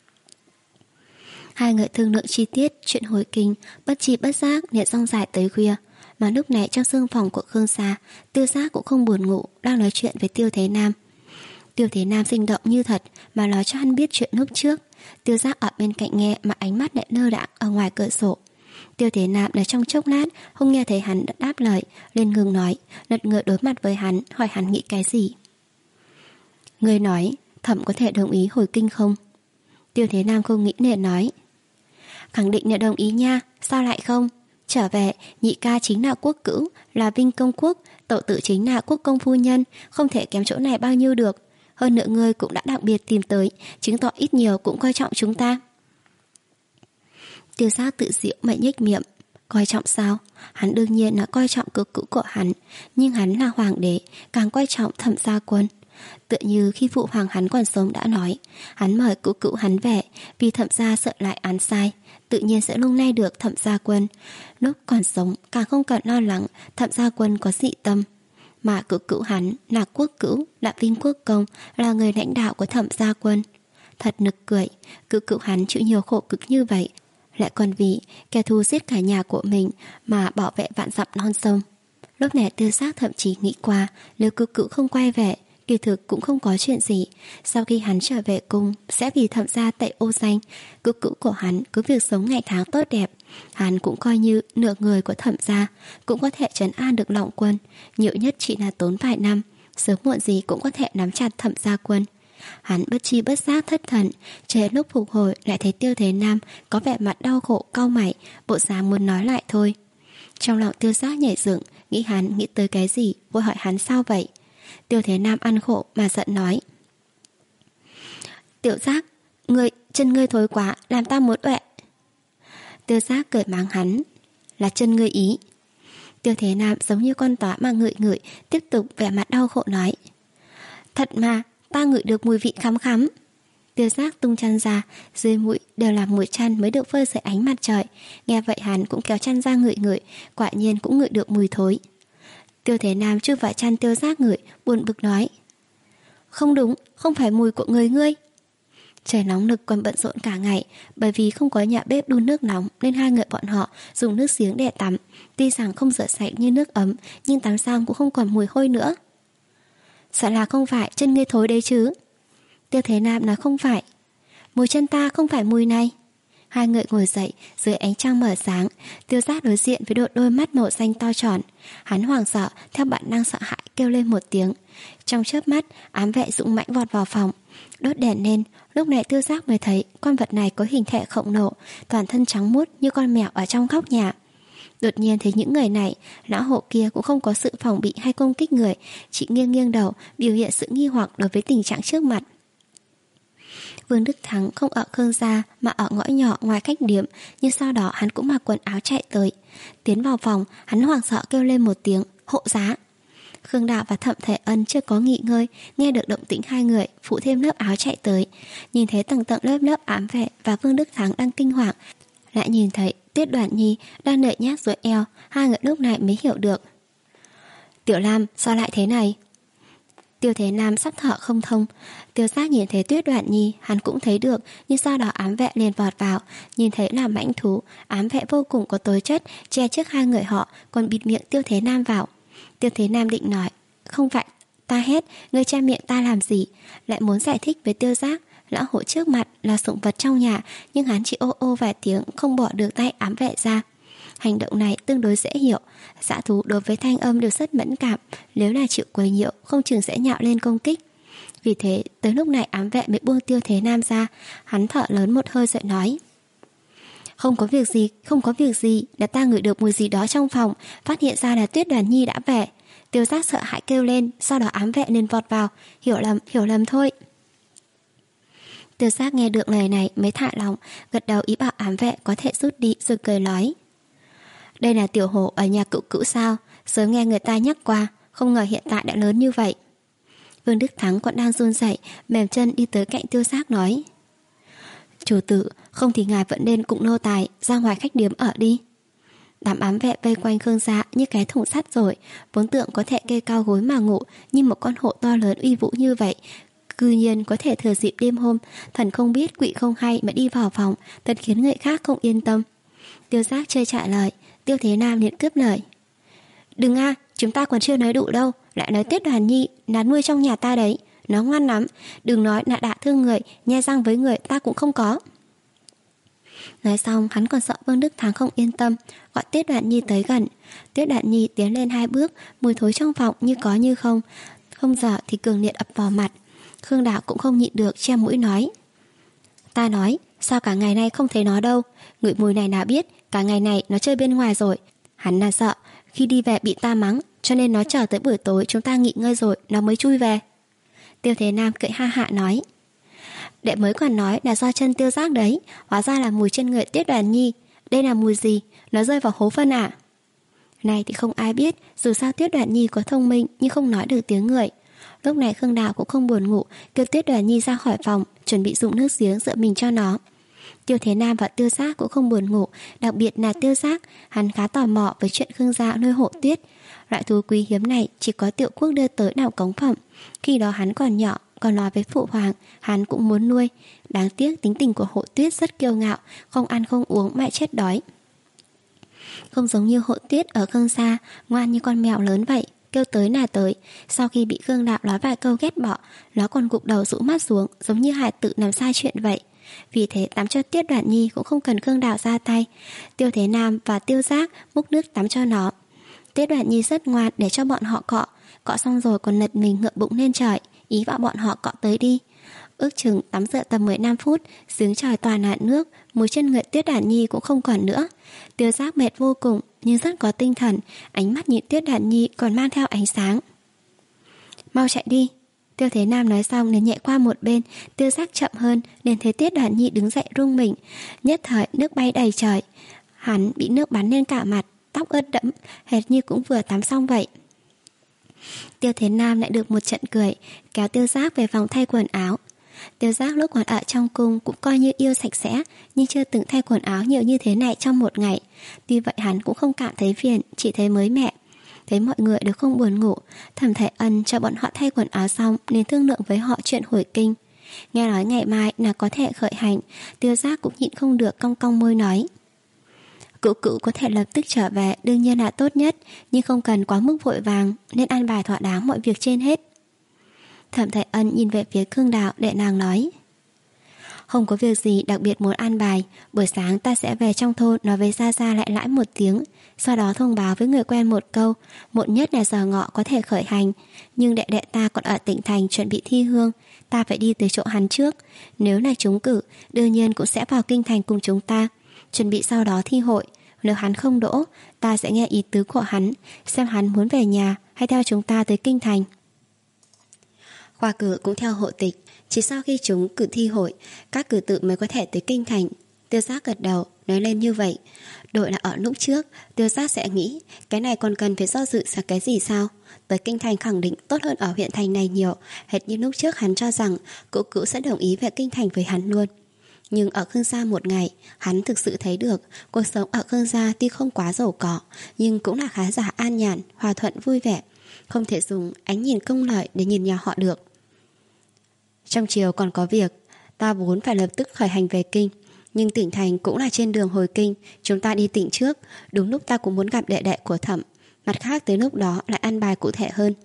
Hai người thương lượng chi tiết chuyện hồi kinh, bất chi bất giác niệm rong dài tới khuya. Mà lúc này trong sương phòng của Khương Gia, Tiêu Giác cũng không buồn ngủ, đang nói chuyện với Tiêu Thế Nam. Tiêu Thế Nam sinh động như thật mà nói cho hắn biết chuyện lúc trước. Tiêu Giác ở bên cạnh nghe mà ánh mắt lại lơ đãng ở ngoài cửa sổ. Tiêu Thế Nam nói trong chốc lát không nghe thấy hắn đã đáp lời, liền ngừng nói, lật ngửa đối mặt với hắn, hỏi hắn nghĩ cái gì. Người nói Thẩm có thể đồng ý hồi kinh không? Tiêu Thế Nam không nghĩ nên nói, khẳng định là đồng ý nha, sao lại không? Trở về, nhị ca chính là quốc cữu, là Vinh công quốc, tẩu tử chính là quốc công phu nhân, không thể kém chỗ này bao nhiêu được. Hơn nữa ngươi cũng đã đặc biệt tìm tới, chứng tỏ ít nhiều cũng coi trọng chúng ta. Tiêu Giác tự diệu mà nhếch miệng. Coi trọng sao? Hắn đương nhiên là coi trọng cực cữu của hắn, nhưng hắn là hoàng đế, càng coi trọng Thẩm gia quân. Tựa như khi phụ hoàng hắn còn sống đã nói, hắn mời cữu cữu hắn về vì Thẩm gia sợ lại án sai, tự nhiên sẽ lung lay được Thẩm gia quân. Lúc còn sống càng không cần lo lắng Thẩm gia quân có dị tâm. Mà cữu cữu hắn là quốc cữu, là Vinh quốc công, là người lãnh đạo của Thẩm gia quân. Thật nực cười, cữu cữu hắn chịu nhiều khổ cực như vậy, lại còn vì kẻ thù giết cả nhà của mình mà bảo vệ vạn dặm non sông. Lúc này Tiêu Giác thậm chí nghĩ qua, nếu cữu cữu không quay về, kỳ thực cũng không có chuyện gì. Sau khi hắn trở về cung, sẽ vì Thẩm gia tẩy ô danh, cữu cữu của hắn cứ việc sống ngày tháng tốt đẹp. Hắn cũng coi như nửa người của Thẩm gia, cũng có thể trấn an được lòng quân. Nhiều nhất chỉ là tốn vài năm, sớm muộn gì cũng có thể nắm chặt Thẩm gia quân. Hắn bất chi bất giác thất thần, chờ lúc phục hồi lại thấy Tiêu Thế Nam có vẻ mặt đau khổ cau mày, bộ dáng muốn nói lại thôi. Trong lòng Tiêu Giác nhảy dựng, nghĩ hắn nghĩ tới cái gì, vội hỏi hắn sao vậy. Tiêu Thế Nam ăn khổ mà giận nói, Tiểu Giác, ngươi, chân ngươi thối quá, làm ta muốn uệ. Tiêu Giác cười mắng hắn, là chân ngươi ý. Tiêu Thế Nam giống như con tóa mà ngửi ngửi, tiếp tục vẻ mặt đau khổ nói, thật mà, ta ngửi được mùi vị khắm khắm. Tiêu Giác tung chăn ra, dưới mũi đều là mùi chăn mới được phơi dưới ánh mặt trời. Nghe vậy hắn cũng kéo chăn ra ngửi ngửi, quả nhiên cũng ngửi được mùi thối. Tiêu Thế Nam chui vào chăn Tiêu Giác ngửi, buồn bực nói, không đúng, không phải mùi của người ngươi. Trời nóng nực còn bận rộn cả ngày, bởi vì không có nhà bếp đun nước nóng nên hai người bọn họ dùng nước giếng để tắm. Tuy rằng không rửa sạch như nước ấm, nhưng tắm xong cũng không còn mùi hôi nữa. Sợ là không phải chân ngươi thối đấy chứ? Tiêu Thế Nam nói không phải. Mùi chân ta không phải mùi này. Hai người ngồi dậy dưới ánh trăng mở sáng. Tiêu Giác đối diện với đôi đôi mắt màu xanh to tròn. Hắn hoảng sợ, theo bản năng sợ hãi kêu lên một tiếng. Trong chớp mắt, ám vệ dũng mãnh vọt vào phòng, đốt đèn lên. Lúc này Tiêu Giác mới thấy con vật này có hình thể khổng lồ, toàn thân trắng muốt như con mèo ở trong góc nhà. Đột nhiên thấy những người này, lão hộ kia cũng không có sự phòng bị hay công kích người, chỉ nghiêng nghiêng đầu, biểu hiện sự nghi hoặc đối với tình trạng trước mặt. Vương Đức Thắng không ở Khương gia mà ở ngõ nhỏ ngoài khách điếm, nhưng sau đó hắn cũng mặc quần áo chạy tới. Tiến vào phòng, hắn hoảng sợ kêu lên một tiếng, hộ giá. Khương Đạo và Thẩm Thể Ân chưa có nghỉ ngơi, nghe được động tĩnh hai người, phụ thêm lớp áo chạy tới. Nhìn thấy tầng tầng lớp lớp ám vệ và Vương Đức Thắng đang kinh hoàng, lại nhìn thấy Tuyết Đoản Nhi đang nợi nhác dưới eo, hai người lúc này mới hiểu được. Tiểu Lam, sao lại thế này? Tiêu Thế Nam sắp thở không thông. Tiêu Giác nhìn thấy Tuyết Đoản Nhi, hắn cũng thấy được, nhưng sau đó ám vệ liền vọt vào, nhìn thấy là mãnh thú, ám vệ vô cùng có tố chất, che trước hai người họ, còn bịt miệng Tiêu Thế Nam vào. Tiêu Thế Nam định nói, không phải ta hét, ngươi che miệng ta làm gì? Lại muốn giải thích với Tiêu Giác, lão hổ trước mặt là sủng vật trong nhà, nhưng hắn chỉ ô ô vài tiếng, không bỏ được tay ám vệ ra. Hành động này tương đối dễ hiểu, dã thú đối với thanh âm đều rất mẫn cảm, nếu là chịu quấy nhiễu không chừng sẽ nhạo lên công kích. Vì thế tới lúc này ám vệ mới buông Tiêu Thế Nam ra. Hắn thở lớn một hơi rồi nói, không có việc gì, không có việc gì, là ta ngửi được mùi gì đó trong phòng, phát hiện ra là Tuyết Đoản Nhi đã về. Tiêu Giác sợ hãi kêu lên, sau đó ám vệ nên vọt vào, hiểu lầm, hiểu lầm thôi. Tiêu Giác nghe được lời này mới thả lòng, gật đầu ý bảo ám vệ có thể rút đi, rồi cười nói, đây là tiểu hổ ở nhà cựu cữu sao? Sớm nghe người ta nhắc qua, không ngờ hiện tại đã lớn như vậy. Vương Đức Thắng còn đang run rẩy, mềm chân đi tới cạnh Tiêu Giác nói, chủ tử, không thì ngài vẫn nên cùng nô tài ra ngoài khách điếm ở đi. Tám ám vệ vây quanh Khương gia như cái thùng sắt rồi, vốn tưởng có thể kê cao gối mà ngủ, nhưng một con hổ to lớn uy vũ như vậy cư nhiên có thể thừa dịp đêm hôm, thần không biết quỷ không hay mà đi vào phòng, thật khiến người khác không yên tâm. Tiêu Giác chơi trả lời, Tiêu Thế Nam liền cướp lời. Đừng a, chúng ta còn chưa nói đủ đâu, lại nói Tiết Đoàn Nhi là nuôi trong nhà ta đấy, nó ngoan lắm, đừng nói là đã thương người, nhe răng với người ta cũng không có. Nói xong hắn còn sợ Vương Đức Thắng không yên tâm, gọi Tiết Đoạn Nhi tới gần. Tiết Đoạn Nhi tiến lên hai bước, mùi thối trong phòng như có như không, không giờ thì cường liệt ập vào mặt. Khương Đạo cũng không nhịn được che mũi nói, ta nói sao cả ngày nay không thấy nó đâu, ngửi mùi này nào biết cả ngày này nó chơi bên ngoài rồi. Hắn là sợ khi đi về bị ta mắng, cho nên nó chờ tới buổi tối chúng ta nghỉ ngơi rồi nó mới chui về. Tiêu Thế Nam cười ha hạ nói, đệ mới còn nói là do chân Tiêu Giác đấy, hóa ra là mùi trên người Tiết Đoàn Nhi. Đây là mùi gì? Nó rơi vào hố phân à? Này thì không ai biết, dù sao Tiết Đoàn Nhi có thông minh nhưng không nói được tiếng người. Lúc này Khương Đào cũng không buồn ngủ, kêu Tiết Đoàn Nhi ra khỏi phòng, chuẩn bị dùng nước giếng dựa mình cho nó. Tiêu Thế Nam và Tiêu Giác cũng không buồn ngủ, đặc biệt là Tiêu Giác, hắn khá tò mò với chuyện Khương gia nuôi hổ tuyết. Loại thú quý hiếm này chỉ có Tiểu Quốc đưa tới đảo cống phẩm. Khi đó hắn còn nhỏ, còn nói với phụ hoàng hắn cũng muốn nuôi. Đáng tiếc tính tình của hổ tuyết rất kiêu ngạo, không ăn không uống mãi chết đói. Không giống như hổ tuyết ở Khương gia, ngoan như con mèo lớn vậy, kêu tới là tới. Sau khi bị Khương Đạo nói vài câu ghét bỏ, nó còn gục đầu rũ mắt xuống, giống như hài tử làm sai chuyện vậy. Vì thế tắm cho Tiết Đoạn Nhi cũng không cần Khương Đạo ra tay. Tiêu Thế Nam và Tiêu Giác múc nước tắm cho nó. Tiết Đoạn Nhi rất ngoan để cho bọn họ cọ, cọ xong rồi còn lật mình ngượng bụng lên trời, ý bảo bọn họ cọ tới đi. Ước chừng tắm rửa tầm mười lăm phút, giếng trời toàn là nước, mùi trên người Tiết Đoạn Nhi cũng không còn nữa. Tiêu Giác mệt vô cùng nhưng rất có tinh thần, ánh mắt nhìn Tiết Đoạn Nhi còn mang theo ánh sáng. Mau chạy đi. Tiêu Thế Nam nói xong liền nhẹ qua một bên. Tiêu Giác chậm hơn nên thấy Tiết Đoạn Nhi đứng dậy rung mình, nhất thời nước bay đầy trời. Hắn bị nước bắn lên cả mặt, tóc ướt đẫm, hệt như cũng vừa tắm xong vậy. Tiêu Thế Nam lại được một trận cười, kéo Tiêu Giác về phòng thay quần áo. Tiêu Giác lúc còn ở trong cung cũng coi như yêu sạch sẽ, nhưng chưa từng thay quần áo nhiều như thế này trong một ngày. Tuy vậy hắn cũng không cảm thấy phiền, chỉ thấy mới mẻ. Thấy mọi người đều không buồn ngủ, Thẩm Thái Ân cho bọn họ thay quần áo xong nên thương lượng với họ chuyện hồi kinh. Nghe nói ngày mai là có thể khởi hành, Tiêu Giác cũng nhịn không được cong cong môi nói, cữu cữu có thể lập tức trở về đương nhiên là tốt nhất, nhưng không cần quá mức vội vàng, nên an bài thỏa đáng mọi việc trên hết. Thẩm Thái Ân nhìn về phía Khương Đạo để nàng nói, không có việc gì đặc biệt muốn an bài, buổi sáng ta sẽ về trong thôn nói với Gia Gia lại lãi một tiếng, sau đó thông báo với người quen một câu, muộn nhất là giờ ngọ có thể khởi hành, nhưng đệ đệ ta còn ở tỉnh thành chuẩn bị thi hương, ta phải đi tới chỗ hắn trước, nếu là trúng cử, đương nhiên cũng sẽ vào kinh thành cùng chúng ta, chuẩn bị sau đó thi hội, nếu hắn không đỗ, ta sẽ nghe ý tứ của hắn, xem hắn muốn về nhà hay theo chúng ta tới kinh thành. Khoa cử cũng theo hộ tịch, chỉ sau khi chúng cử thi hội, các cử tự mới có thể tới kinh thành. Tiêu Giác gật đầu, nói lên như vậy. Đội là ở lúc trước, Tiêu Giác sẽ nghĩ, cái này còn cần phải do dự sang cái gì sao? Tới kinh thành khẳng định tốt hơn ở huyện thành này nhiều, hệt như lúc trước hắn cho rằng cữu cữu sẽ đồng ý về kinh thành với hắn luôn. Nhưng ở Khương gia một ngày, hắn thực sự thấy được cuộc sống ở Khương gia tuy không quá giàu có, nhưng cũng là khá giả an nhàn, hòa thuận vui vẻ, không thể dùng ánh nhìn công lợi để nhìn nhà họ được. Trong chiều còn có việc, ta vốn phải lập tức khởi hành về kinh, nhưng tỉnh thành cũng là trên đường hồi kinh, chúng ta đi tỉnh trước, đúng lúc ta cũng muốn gặp đệ đệ của Thẩm, mặt khác tới lúc đó lại ăn bài cụ thể hơn.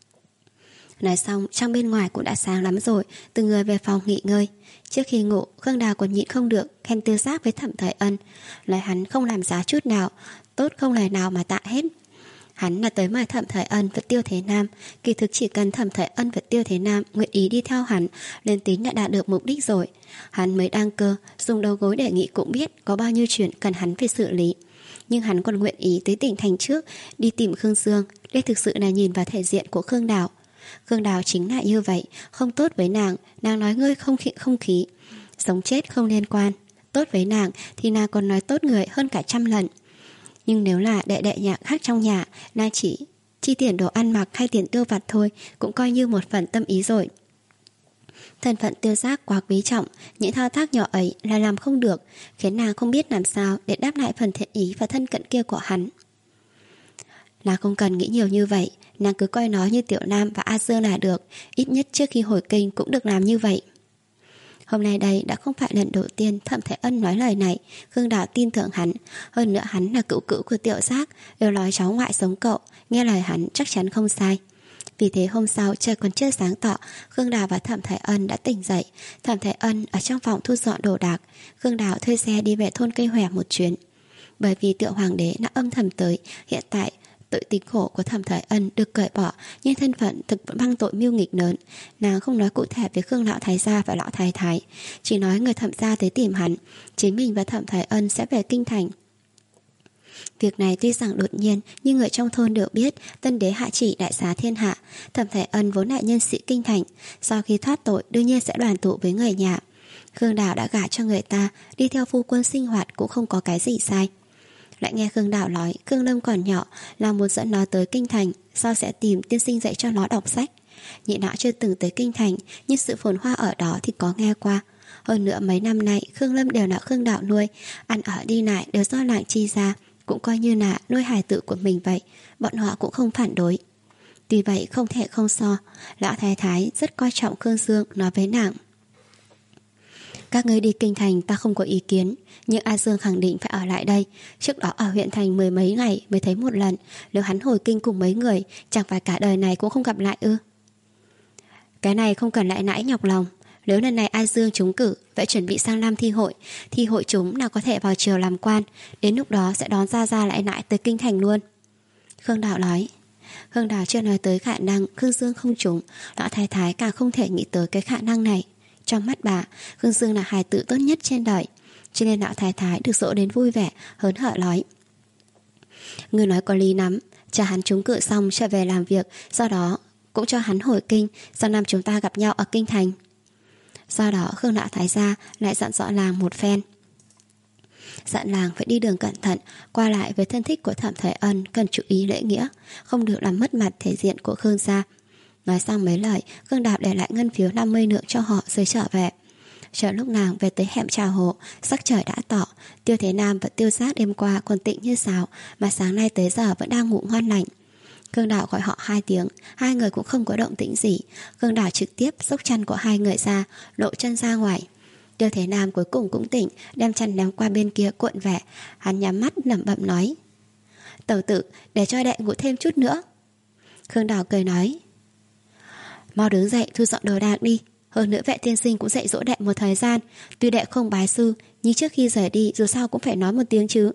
Nói xong, trong bên ngoài cũng đã sáng lắm rồi, từng người về phòng nghỉ ngơi. Trước khi ngủ, Khương Đào còn nhịn không được khen Tiêu Giác với Thẩm Thời Ân, lời hắn không làm giá chút nào, tốt không lời nào mà tạ hết. Hắn là tới mời Thẩm Thời Ân và Tiêu Thế Nam, kỳ thực chỉ cần Thẩm Thời Ân và Tiêu Thế Nam nguyện ý đi theo hắn, lên tính đã đạt được mục đích rồi. Hắn mới đăng cơ, dùng đầu gối đề nghị cũng biết có bao nhiêu chuyện cần hắn phải xử lý. Nhưng hắn còn nguyện ý tới tỉnh thành trước, đi tìm Khương Dương, đây thực sự là nhìn vào thể diện của Khương Đào. Khương Đào chính là như vậy, không tốt với nàng, nàng nói ngươi không khí, không khí. Sống chết không liên quan, tốt với nàng thì nàng còn nói tốt người hơn cả trăm lần. Nhưng nếu là đệ đệ nhà khác trong nhà, nàng chỉ chi tiền đồ ăn mặc hay tiền tiêu vặt thôi, cũng coi như một phần tâm ý rồi. Thân phận Tiêu Giác quá quý trọng, những thao tác nhỏ ấy là làm không được, khiến nàng không biết làm sao để đáp lại phần thiện ý và thân cận kia của hắn. Nàng không cần nghĩ nhiều như vậy, nàng cứ coi nó như Tiểu Nam và A Dương là được, ít nhất trước khi hồi kinh cũng được làm như vậy. Hôm nay đây đã không phải lần đầu tiên Thẩm Thái Ân nói lời này, Khương Đào tin tưởng hắn, hơn nữa hắn là cữu cữu của Tiểu Giác, đều nói cháu ngoại giống cậu, nghe lời hắn chắc chắn không sai. Vì thế hôm sau trời còn chưa sáng tỏ, Khương Đào và Thẩm Thái Ân đã tỉnh dậy. Thẩm Thái Ân ở trong phòng thu dọn đồ đạc, Khương Đào thuê xe đi về thôn Cây Hòe một chuyến. Bởi vì Tiểu Hoàng đế đã âm thầm tới, hiện tại tội tình khổ của Thẩm Thái Ân được cởi bỏ, nhưng thân phận thực vẫn mang tội mưu nghịch lớn. Nàng không nói cụ thể với Khương lão thái gia và lão thái thái, chỉ nói người Thẩm gia tới tìm hắn, chính mình và Thẩm Thái Ân sẽ về kinh thành. Việc này tuy rằng đột nhiên, nhưng người trong thôn đều biết Tân đế hạ chỉ đại xá thiên hạ. Thẩm Thái Ân vốn là nhân sĩ kinh thành, sau khi thoát tội đương nhiên sẽ đoàn tụ với người nhà. Khương Đào đã gả cho người ta, đi theo phu quân sinh hoạt cũng không có cái gì sai. Lại nghe Khương Đào nói Khương Lâm còn nhỏ, là muốn dẫn nó tới kinh thành, sau sẽ tìm tiên sinh dạy cho nó đọc sách. Nhị lão chưa từng tới kinh thành, nhưng sự phồn hoa ở đó thì có nghe qua. Hơn nữa mấy năm nay Khương Lâm đều là Khương Đào nuôi, ăn ở đi lại đều do nàng chi ra, cũng coi như là nuôi hài tử của mình vậy. Bọn họ cũng không phản đối. Tuy vậy không thể không so, lão thái thái rất coi trọng Khương Dương, nói với nàng: các ngươi đi kinh thành ta không có ý kiến, nhưng A Dương khẳng định phải ở lại đây. Trước đó ở huyện thành mười mấy ngày mới thấy một lần, nếu hắn hồi kinh cùng mấy người, chẳng phải cả đời này cũng không gặp lại ư? Cái này không cần lại nãi nhọc lòng. Nếu lần này A Dương trúng cử, vậy chuẩn bị sang năm thi hội, thi hội chúng là có thể vào triều làm quan, đến lúc đó sẽ đón ra ra lại nãi tới kinh thành luôn. Khương Đào nói. Khương Đào chưa nói tới khả năng Khương Dương không trúng, lão thái thái càng không thể nghĩ tới cái khả năng này. Trong mắt bà, Khương Dương là hài tử tốt nhất trên đời, cho nên lão thái thái được dỗ đến vui vẻ, hớn hở nói: người nói có lý lắm, cho hắn trúng cử xong trở về làm việc, sau đó cũng cho hắn hồi kinh, sang năm chúng ta gặp nhau ở kinh thành. Sau đó Khương lão thái gia lại dặn dò làng một phen, dặn làng phải đi đường cẩn thận, qua lại với thân thích của Thẩm Thái Ân cần chú ý lễ nghĩa, không được làm mất mặt thể diện của Khương gia. Nói xong mấy lời, Khương Đào để lại ngân phiếu năm mươi lượng cho họ rồi trở về. Chờ lúc nàng về tới hẻm Trà Hồ, sắc trời đã tỏ. Tiêu Thế Nam và Tiêu Giác đêm qua còn tịnh như sáo, mà sáng nay tới giờ vẫn đang ngủ ngon lành. Khương Đào gọi họ hai tiếng, hai người cũng không có động tĩnh gì. Khương Đào trực tiếp xốc chăn của hai người ra, lộ chân ra ngoài. Tiêu Thế Nam cuối cùng cũng tỉnh, đem chăn ném qua bên kia cuộn vẻ. Hắn nhắm mắt lẩm bẩm nói: tẩu tử, để cho đệ ngủ thêm chút nữa. Khương Đào cười nói: mau đứng dậy thu dọn đồ đạc đi. Hơn nữa vệ tiên sinh cũng dạy dỗ đệ một thời gian, tuy đệ không bái sư, nhưng trước khi rời đi dù sao cũng phải nói một tiếng chứ.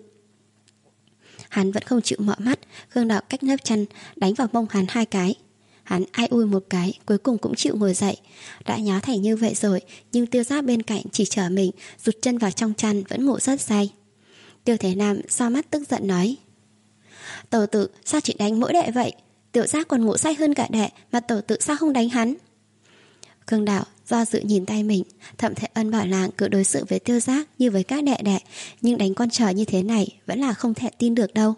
Hắn vẫn không chịu mở mắt. Khương Đào cách lớp chăn đánh vào mông hắn hai cái. Hắn ai ui một cái, cuối cùng cũng chịu ngồi dậy. Đã nháo thành như vậy rồi, nhưng Tiêu Giác bên cạnh chỉ chở mình, rụt chân vào trong chăn vẫn ngủ rất say. Tiêu Thế Nam so mắt tức giận nói: tẩu tử, sao chỉ đánh mỗi đệ vậy? Tiểu Giác còn ngủ say hơn cả đệ, mà tẩu tử sao không đánh hắn? Khương Đào do dự nhìn tay mình. Thẩm Thái Ân bảo làng cứ đối xử với Tiêu Giác như với các đệ đệ, nhưng đánh con trời như thế này vẫn là không thể tin được đâu.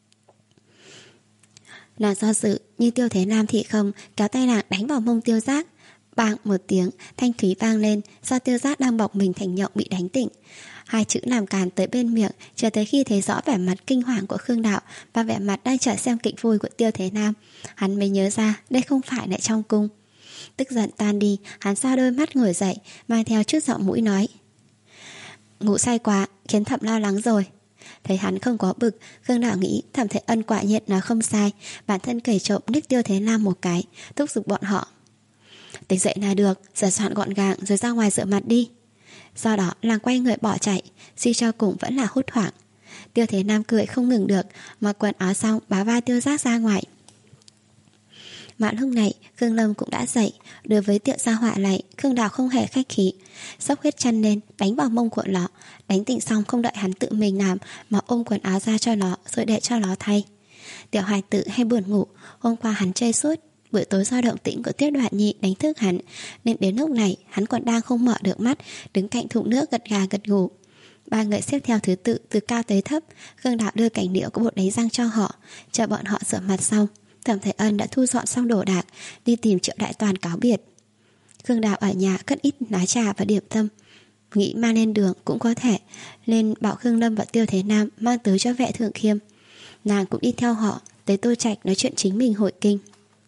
Nàng do dự, nhưng Tiêu Thế Nam thì không, kéo tay nàng đánh vào mông Tiêu Giác. Bang một tiếng, thanh thúy vang lên, do Tiêu Giác đang bọc mình thành nhộng bị đánh tỉnh. Hai chữ làm càn tới bên miệng, cho tới khi thấy rõ vẻ mặt kinh hoàng của Khương Đào và vẻ mặt đang chờ xem kịch vui của Tiêu Thế Nam, hắn mới nhớ ra đây không phải lại trong cung. Tức giận tan đi, hắn sao đôi mắt ngồi dậy, mang theo chút giọng mũi nói: ngủ say quá, khiến Thẩm lo lắng rồi. Thấy hắn không có bực, Khương Đào nghĩ Thẩm Thái Ân quả nhiên nói không sai, bản thân kể trộm liếc Tiêu Thế Nam một cái, thúc giục bọn họ: tỉnh dậy là được, sửa soạn gọn gàng rồi ra ngoài rửa mặt đi. Do đó làng quay người bỏ chạy, suy cho cùng vẫn là hốt hoảng. Tiêu Thế Nam cười không ngừng được, mặc quần áo xong bá vai Tiêu Giác ra ngoài. Mà lúc này Khương Lâm cũng đã dậy. Đối với Tiệu gia họa này, Khương Đào không hề khách khí, xốc hết chăn lên đánh vào mông của nó. Đánh tỉnh xong không đợi hắn tự mình làm, mà ôm quần áo ra cho nó rồi để cho nó thay. Tiểu hài tử hay buồn ngủ, hôm qua hắn chơi suốt, buổi tối do động tĩnh của Tiết Đoạt Nhị đánh thức hắn, nên đến lúc này hắn còn đang không mở được mắt, đứng cạnh thùng nước gật gà gật gù. Ba người xếp theo thứ tự từ cao tới thấp. Khương Đào đưa cảnh điệu của bột đánh răng cho họ, chờ bọn họ rửa mặt xong. Thẩm Thái Ân đã thu dọn xong đồ đạc, đi tìm Triệu Đại Toàn cáo biệt. Khương Đào ở nhà cất ít lá trà và điểm tâm, nghĩ mang lên đường cũng có thể, lên bảo Khương Lâm và Tiêu Thế Nam mang tới cho Vệ Thượng Khiêm. Nàng cũng đi theo họ tới Tô Trạch nói chuyện chính mình hội kinh.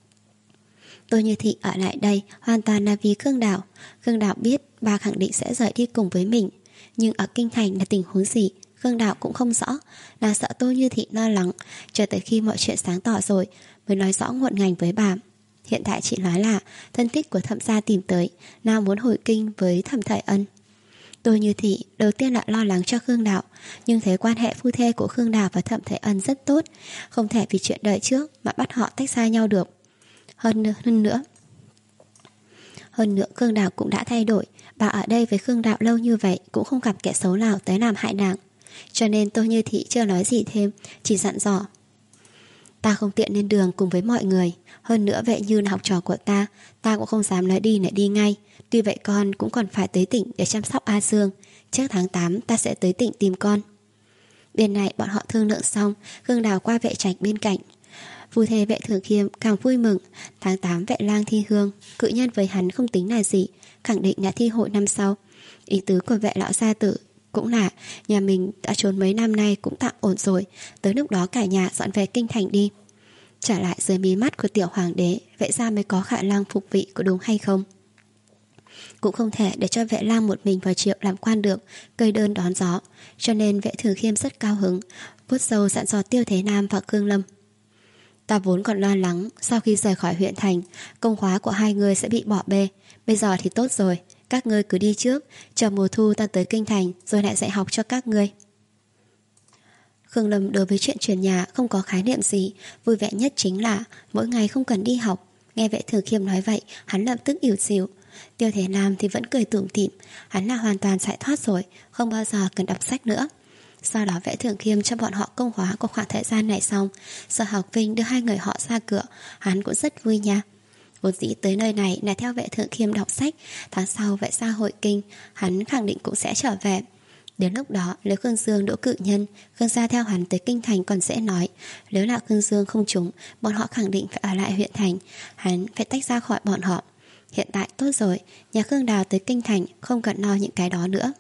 Tô Như Thị ở lại đây hoàn toàn là vì Khương Đào. Khương Đào biết bà khẳng định sẽ rời đi cùng với mình, nhưng ở kinh thành là tình huống gì Khương Đào cũng không rõ. Nàng sợ Tô Như Thị lo lắng, chờ tới khi mọi chuyện sáng tỏ rồi mới nói rõ ngọn ngành với bà. Hiện tại chị nói là thân thích của Thẩm gia tìm tới, nàng muốn hồi kinh với Thẩm Thời Ân. Tô Như Thị đầu tiên là lo lắng cho Khương Đào, nhưng thấy quan hệ phu thê của Khương Đào và Thẩm Thời Ân rất tốt, không thể vì chuyện đời trước mà bắt họ tách xa nhau được. Hơn nữa, hơn nữa Hơn nữa Khương Đào cũng đã thay đổi. Bà ở đây với Khương Đào lâu như vậy cũng không gặp kẻ xấu nào tới làm hại nàng. Cho nên Tô Như Thị chưa nói gì thêm, chỉ dặn dò: ta không tiện lên đường cùng với mọi người. Hơn nữa Vệ Như là học trò của ta, ta cũng không dám nói đi lại đi ngay. Tuy vậy con cũng còn phải tới tỉnh để chăm sóc A Dương. Trước tháng tám ta sẽ tới tỉnh tìm con. Bên này bọn họ thương lượng xong, Khương Đào qua Vệ Trạch bên cạnh. Phu thê Vệ Thượng Khiêm càng vui mừng. Tháng tám Vệ Lang thi hương, cự nhân với hắn không tính là gì, khẳng định là thi hội năm sau. Ý tứ của Vệ lão gia tử cũng là nhà mình đã trốn mấy năm nay cũng tạm ổn rồi, tới lúc đó cả nhà dọn về kinh thành đi. Trở lại dưới mí mắt của tiểu hoàng đế, Vệ gia mới có khả năng phục vị, có đúng hay không? Cũng không thể để cho Vệ Lang một mình vào triệu làm quan được, cây đơn đón gió. Cho nên Vệ Thượng Khiêm rất cao hứng, vuốt râu dặn dò Tiêu Thế Nam và Khương Lâm: ta vốn còn lo lắng sau khi rời khỏi huyện thành, công khóa của hai người sẽ bị bỏ bê. Bây giờ thì tốt rồi, các ngươi cứ đi trước, chờ mùa thu ta tới kinh thành rồi lại dạy học cho các ngươi. Khương Lâm đối với chuyện chuyển nhà không có khái niệm gì, vui vẻ nhất chính là mỗi ngày không cần đi học. Nghe Vệ Thượng Khiêm nói vậy, hắn lập tức ỉu xìu. Tiêu Thế Nam thì vẫn cười tủm tỉm, hắn là hoàn toàn giải thoát rồi, không bao giờ cần đọc sách nữa. Sau đó Vệ Thượng Khiêm cho bọn họ công hóa của khoảng thời gian này xong, Sở Học Vinh đưa hai người họ ra cửa, hắn cũng rất vui nha. Vốn dĩ tới nơi này là theo Vệ Thượng Khiêm đọc sách, tháng sau Vệ gia hội kinh, hắn khẳng định cũng sẽ trở về. Đến lúc đó nếu Khương Dương đỗ cự nhân, Khương gia theo hắn tới kinh thành còn dễ nói. Nếu là Khương Dương không trúng, bọn họ khẳng định phải ở lại huyện thành, hắn phải tách ra khỏi bọn họ. Hiện tại tốt rồi, nhà Khương Đào tới kinh thành không cần lo những cái đó nữa.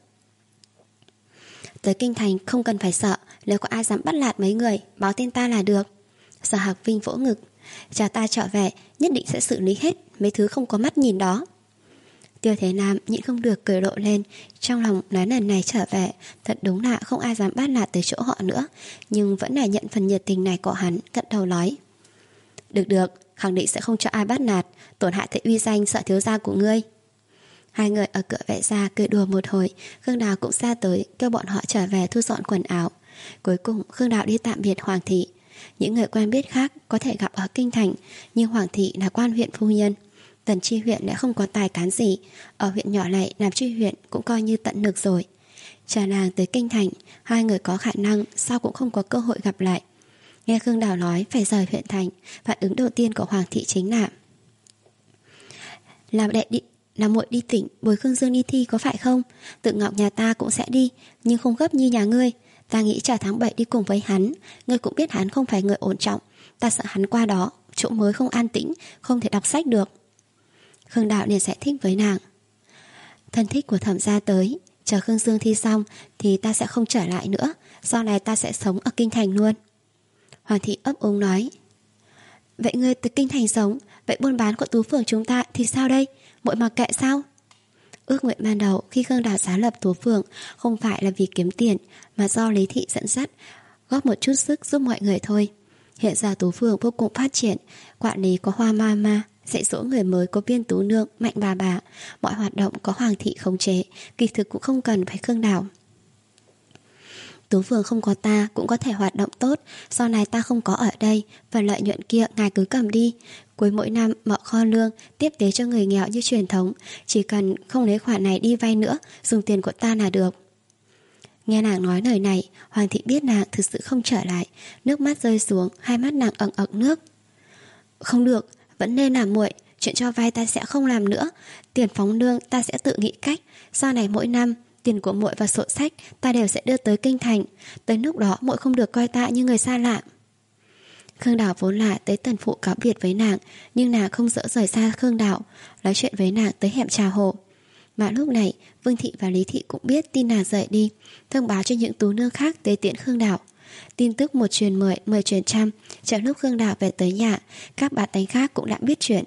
Tới kinh thành không cần phải sợ, nếu có ai dám bắt nạt mấy người, báo tên ta là được. Sở Hạc Vinh vỗ ngực: chờ ta trở về, nhất định sẽ xử lý hết mấy thứ không có mắt nhìn đó. Tiêu Thế Nam nhịn không được cười rộ lên, trong lòng nói lần này trở về, thật đúng là không ai dám bắt nạt tới chỗ họ nữa, nhưng vẫn là nhận phần nhiệt tình này của hắn, cận đầu nói: được được, khẳng định sẽ không cho ai bắt nạt, tổn hại tới uy danh Sở thiếu gia của ngươi. Hai người ở cửa Vệ gia cười đùa một hồi, Khương Đào cũng ra tới kêu bọn họ trở về thu dọn quần áo. Cuối cùng Khương Đào đi tạm biệt Hoàng thị. Những người quen biết khác có thể gặp ở kinh thành, nhưng Hoàng thị là quan huyện phu nhân, Tần Tri huyện lại không có tài cán gì, ở huyện nhỏ này làm Tri huyện cũng coi như tận lực rồi. Chờ nàng tới kinh thành, hai người có khả năng sau cũng không có cơ hội gặp lại. Nghe Khương Đào nói phải rời huyện thành, phản ứng đầu tiên của Hoàng thị chính là: làm đệ đi Là muội đi tỉnh bồi Khương Dương đi thi có phải không? Tự Ngọc nhà ta cũng sẽ đi, nhưng không gấp như nhà ngươi. Ta nghĩ chờ tháng bảy đi cùng với hắn. Ngươi cũng biết hắn không phải người ổn trọng, ta sợ hắn qua đó chỗ mới không an tĩnh, không thể đọc sách được. Khương Đạo liền giải thích với nàng: thân thích của Thẩm gia tới, chờ Khương Dương thi xong thì ta sẽ không trở lại nữa, sau này ta sẽ sống ở kinh thành luôn. Hoàng thị ấp úng nói: vậy ngươi từ kinh thành sống, vậy buôn bán của Tú Phường chúng ta thì sao đây? Muội mặc kệ sao? Ước nguyện ban đầu khi Khương Đào sáng lập Tú Phường không phải là vì kiếm tiền, mà do Lý thị dẫn dắt, góp một chút sức giúp mọi người thôi. Hiện giờ Tú Phường vô cùng phát triển, quản lý có Hoa Mama, dạy dỗ người mới có Viên Tú Nương, Mạnh bà bà, mọi hoạt động có Hoàng thị khống chế, kỳ thực cũng không cần phải Khương Đào. Tú Phường không có ta cũng có thể hoạt động tốt, sau này ta không có ở đây, phần lợi nhuận kia ngài cứ cầm đi. Cuối mỗi năm mở kho lương, tiếp tế cho người nghèo như truyền thống, chỉ cần không lấy khoản này đi vay nữa, dùng tiền của ta là được. Nghe nàng nói lời này, Hoàng thị biết nàng thực sự không trở lại, nước mắt rơi xuống, hai mắt nàng ẩn ẩn nước. Không được, vẫn nên làm muội, chuyện cho vay ta sẽ không làm nữa, tiền phóng lương ta sẽ tự nghĩ cách, sau này mỗi năm tiền của muội và sổ sách ta đều sẽ đưa tới kinh thành, tới lúc đó muội không được coi ta như người xa lạ. Khương Đảo vốn là tới Tần Phụ cáo biệt với nàng, nhưng nàng không dỡ rời xa Khương Đảo, nói chuyện với nàng tới hẻm trà hồ. Mà lúc này Vương Thị và Lý Thị cũng biết tin nàng rời đi, thông báo cho những tú nương khác tới tiễn Khương Đảo. Tin tức một truyền mười, mười truyền trăm. Trong lúc Khương Đảo về tới nhà, các bà tánh khác cũng đã biết chuyện.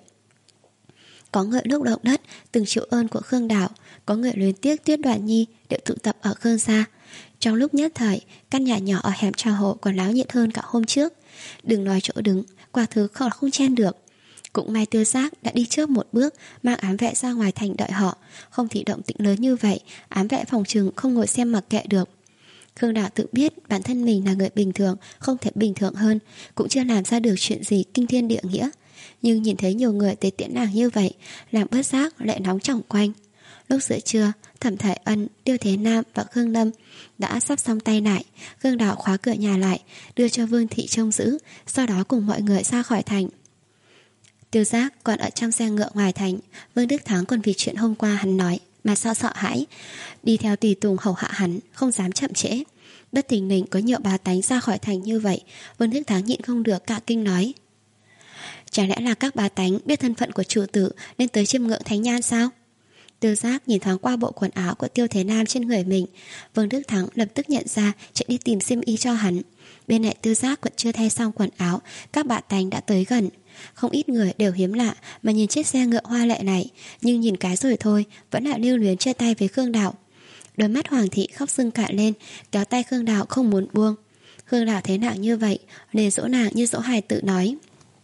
Có người lúc động đất từng chịu ơn của Khương Đảo, có người luyến tiếc Tuyết Đoản Nhi đều tụ tập ở Khương gia. Trong lúc nhất thời, căn nhà nhỏ ở hẻm trà hồ còn náo nhiệt hơn cả hôm trước. Đừng nói chỗ đứng, quả thứ không, không chen được. Cũng may Tiêu Giác đã đi trước một bước, mang ám vệ ra ngoài thành đợi họ. Không thì động tĩnh lớn như vậy, ám vệ phòng trừng không ngồi xem mặc kệ được. Khương Đảo tự biết bản thân mình là người bình thường, không thể bình thường hơn, cũng chưa làm ra được chuyện gì kinh thiên địa nghĩa. Nhưng nhìn thấy nhiều người tới tiễn nàng như vậy, làm bất giác lại nóng chỏng quanh. Lúc giữa trưa, Thẩm Thải Ân, Tiêu Thế Nam và Khương Lâm đã sắp xong tay lại. Khương Đảo khóa cửa nhà lại, đưa cho Vương Thị trông giữ, sau đó cùng mọi người ra khỏi thành. Tiêu Giác còn ở trong xe ngựa ngoài thành. Vương Đức Thắng còn vì chuyện hôm qua hắn nói mà sao sợ hãi, đi theo tùy tùng hầu hạ hắn, không dám chậm trễ. Bất thình lình có nhiều bà tánh ra khỏi thành như vậy, Vương Đức Thắng nhịn không được cả kinh nói: Chả lẽ là các bà tánh biết thân phận của chủ tử nên tới chiêm ngưỡng thánh nhan sao? Tiêu Giác nhìn thoáng qua bộ quần áo của Tiêu Thế Nam trên người mình, Vương Đức Thắng lập tức nhận ra, chạy đi tìm xiêm y cho hắn. Bên này Tiêu Giác còn chưa thay xong quần áo, các bà tánh đã tới gần. Không ít người đều hiếm lạ mà nhìn chiếc xe ngựa hoa lệ này, nhưng nhìn cái rồi thôi, vẫn lại lưu luyến chia tay với Khương Đảo. Đôi mắt Hoàng thị khóc sưng cả lên, kéo tay Khương Đảo không muốn buông. Khương Đảo thấy nàng như vậy, liền dỗ nàng như dỗ hài tự nói: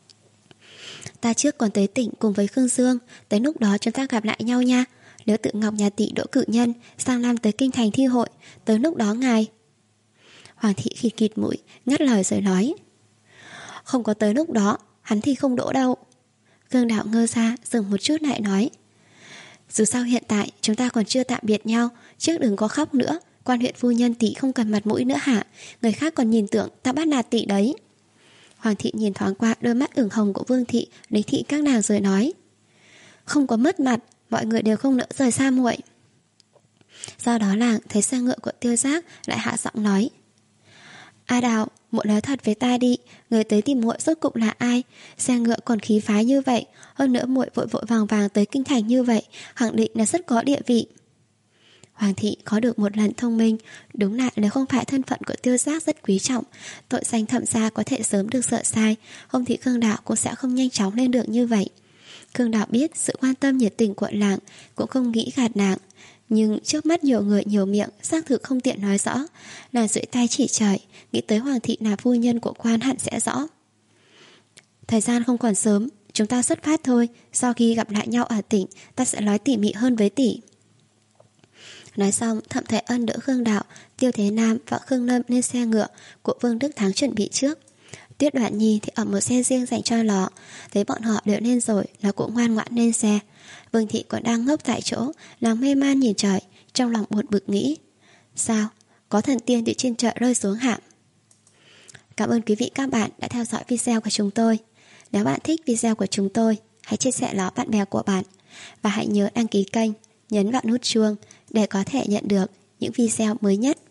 Ta trước còn tới tỉnh cùng với Khương Dương, tới lúc đó chúng ta gặp lại nhau nha. Nếu tự Ngọc nhà tỷ đỗ cử nhân sang năm tới kinh thành thi hội, tới lúc đó ngài. Hoàng thị khịt khịt mũi, ngắt lời rồi nói: Không có tới lúc đó, hắn thì không đỗ đâu. Khương Đảo ngơ ra, dừng một chút lại nói: Dù sao hiện tại chúng ta còn chưa tạm biệt nhau, trước đừng có khóc nữa. Quan huyện phu nhân tỷ không cần mặt mũi nữa hả? Người khác còn nhìn tưởng ta bắt nạt tỷ đấy. Hoàng thị nhìn thoáng qua đôi mắt ửng hồng của Vương Thị, Lý Thị các nàng rồi nói: Không có mất mặt, mọi người đều không nỡ rời xa muội. Sau đó nàng thấy xe ngựa của Tiêu Giác lại hạ giọng nói: A Đào, muội nói thật với ta đi, người tới tìm muội rốt cục là ai? Xe ngựa còn khí phái như vậy, hơn nữa muội vội vội vàng vàng tới kinh thành như vậy, khẳng định là rất có địa vị. Hoàng thị có được một lần thông minh, đúng là nếu không phải thân phận của Tiêu Giác rất quý trọng, tội danh thẩm gia có thể sớm được sửa sai, không thì Khương Đảo cũng sẽ không nhanh chóng lên được như vậy. Khương Đảo biết sự quan tâm nhiệt tình của làng, cũng không nghĩ gạt nàng. Nhưng trước mắt nhiều người nhiều miệng, xác thực không tiện nói rõ. Nàng duỗi tay chỉ trời, nghĩ tới Hoàng thị là phu nhân của quan hẳn sẽ rõ. Thời gian không còn sớm, chúng ta xuất phát thôi. Sau khi gặp lại nhau ở tỉnh, ta sẽ nói tỉ mỉ hơn với tỷ. Nói xong, Thẩm Thái Ân đỡ Khương Đảo, Tiêu Thế Nam và Khương Lâm lên xe ngựa của Vương Đức Thắng chuẩn bị trước. Tuyết Đoản Nhi thì ở một xe riêng dành cho nó. Thấy bọn họ đều lên rồi, nó cũng ngoan ngoãn lên xe. Vương Thị còn đang ngốc tại chỗ, nàng mê man nhìn trời, trong lòng buồn bực nghĩ: Sao? Có thần tiên từ trên trời rơi xuống hả? Cảm ơn quý vị các bạn đã theo dõi video của chúng tôi. Nếu bạn thích video của chúng tôi, hãy chia sẻ nó bạn bè của bạn. Và hãy nhớ đăng ký kênh, nhấn vào nút chuông để có thể nhận được những video mới nhất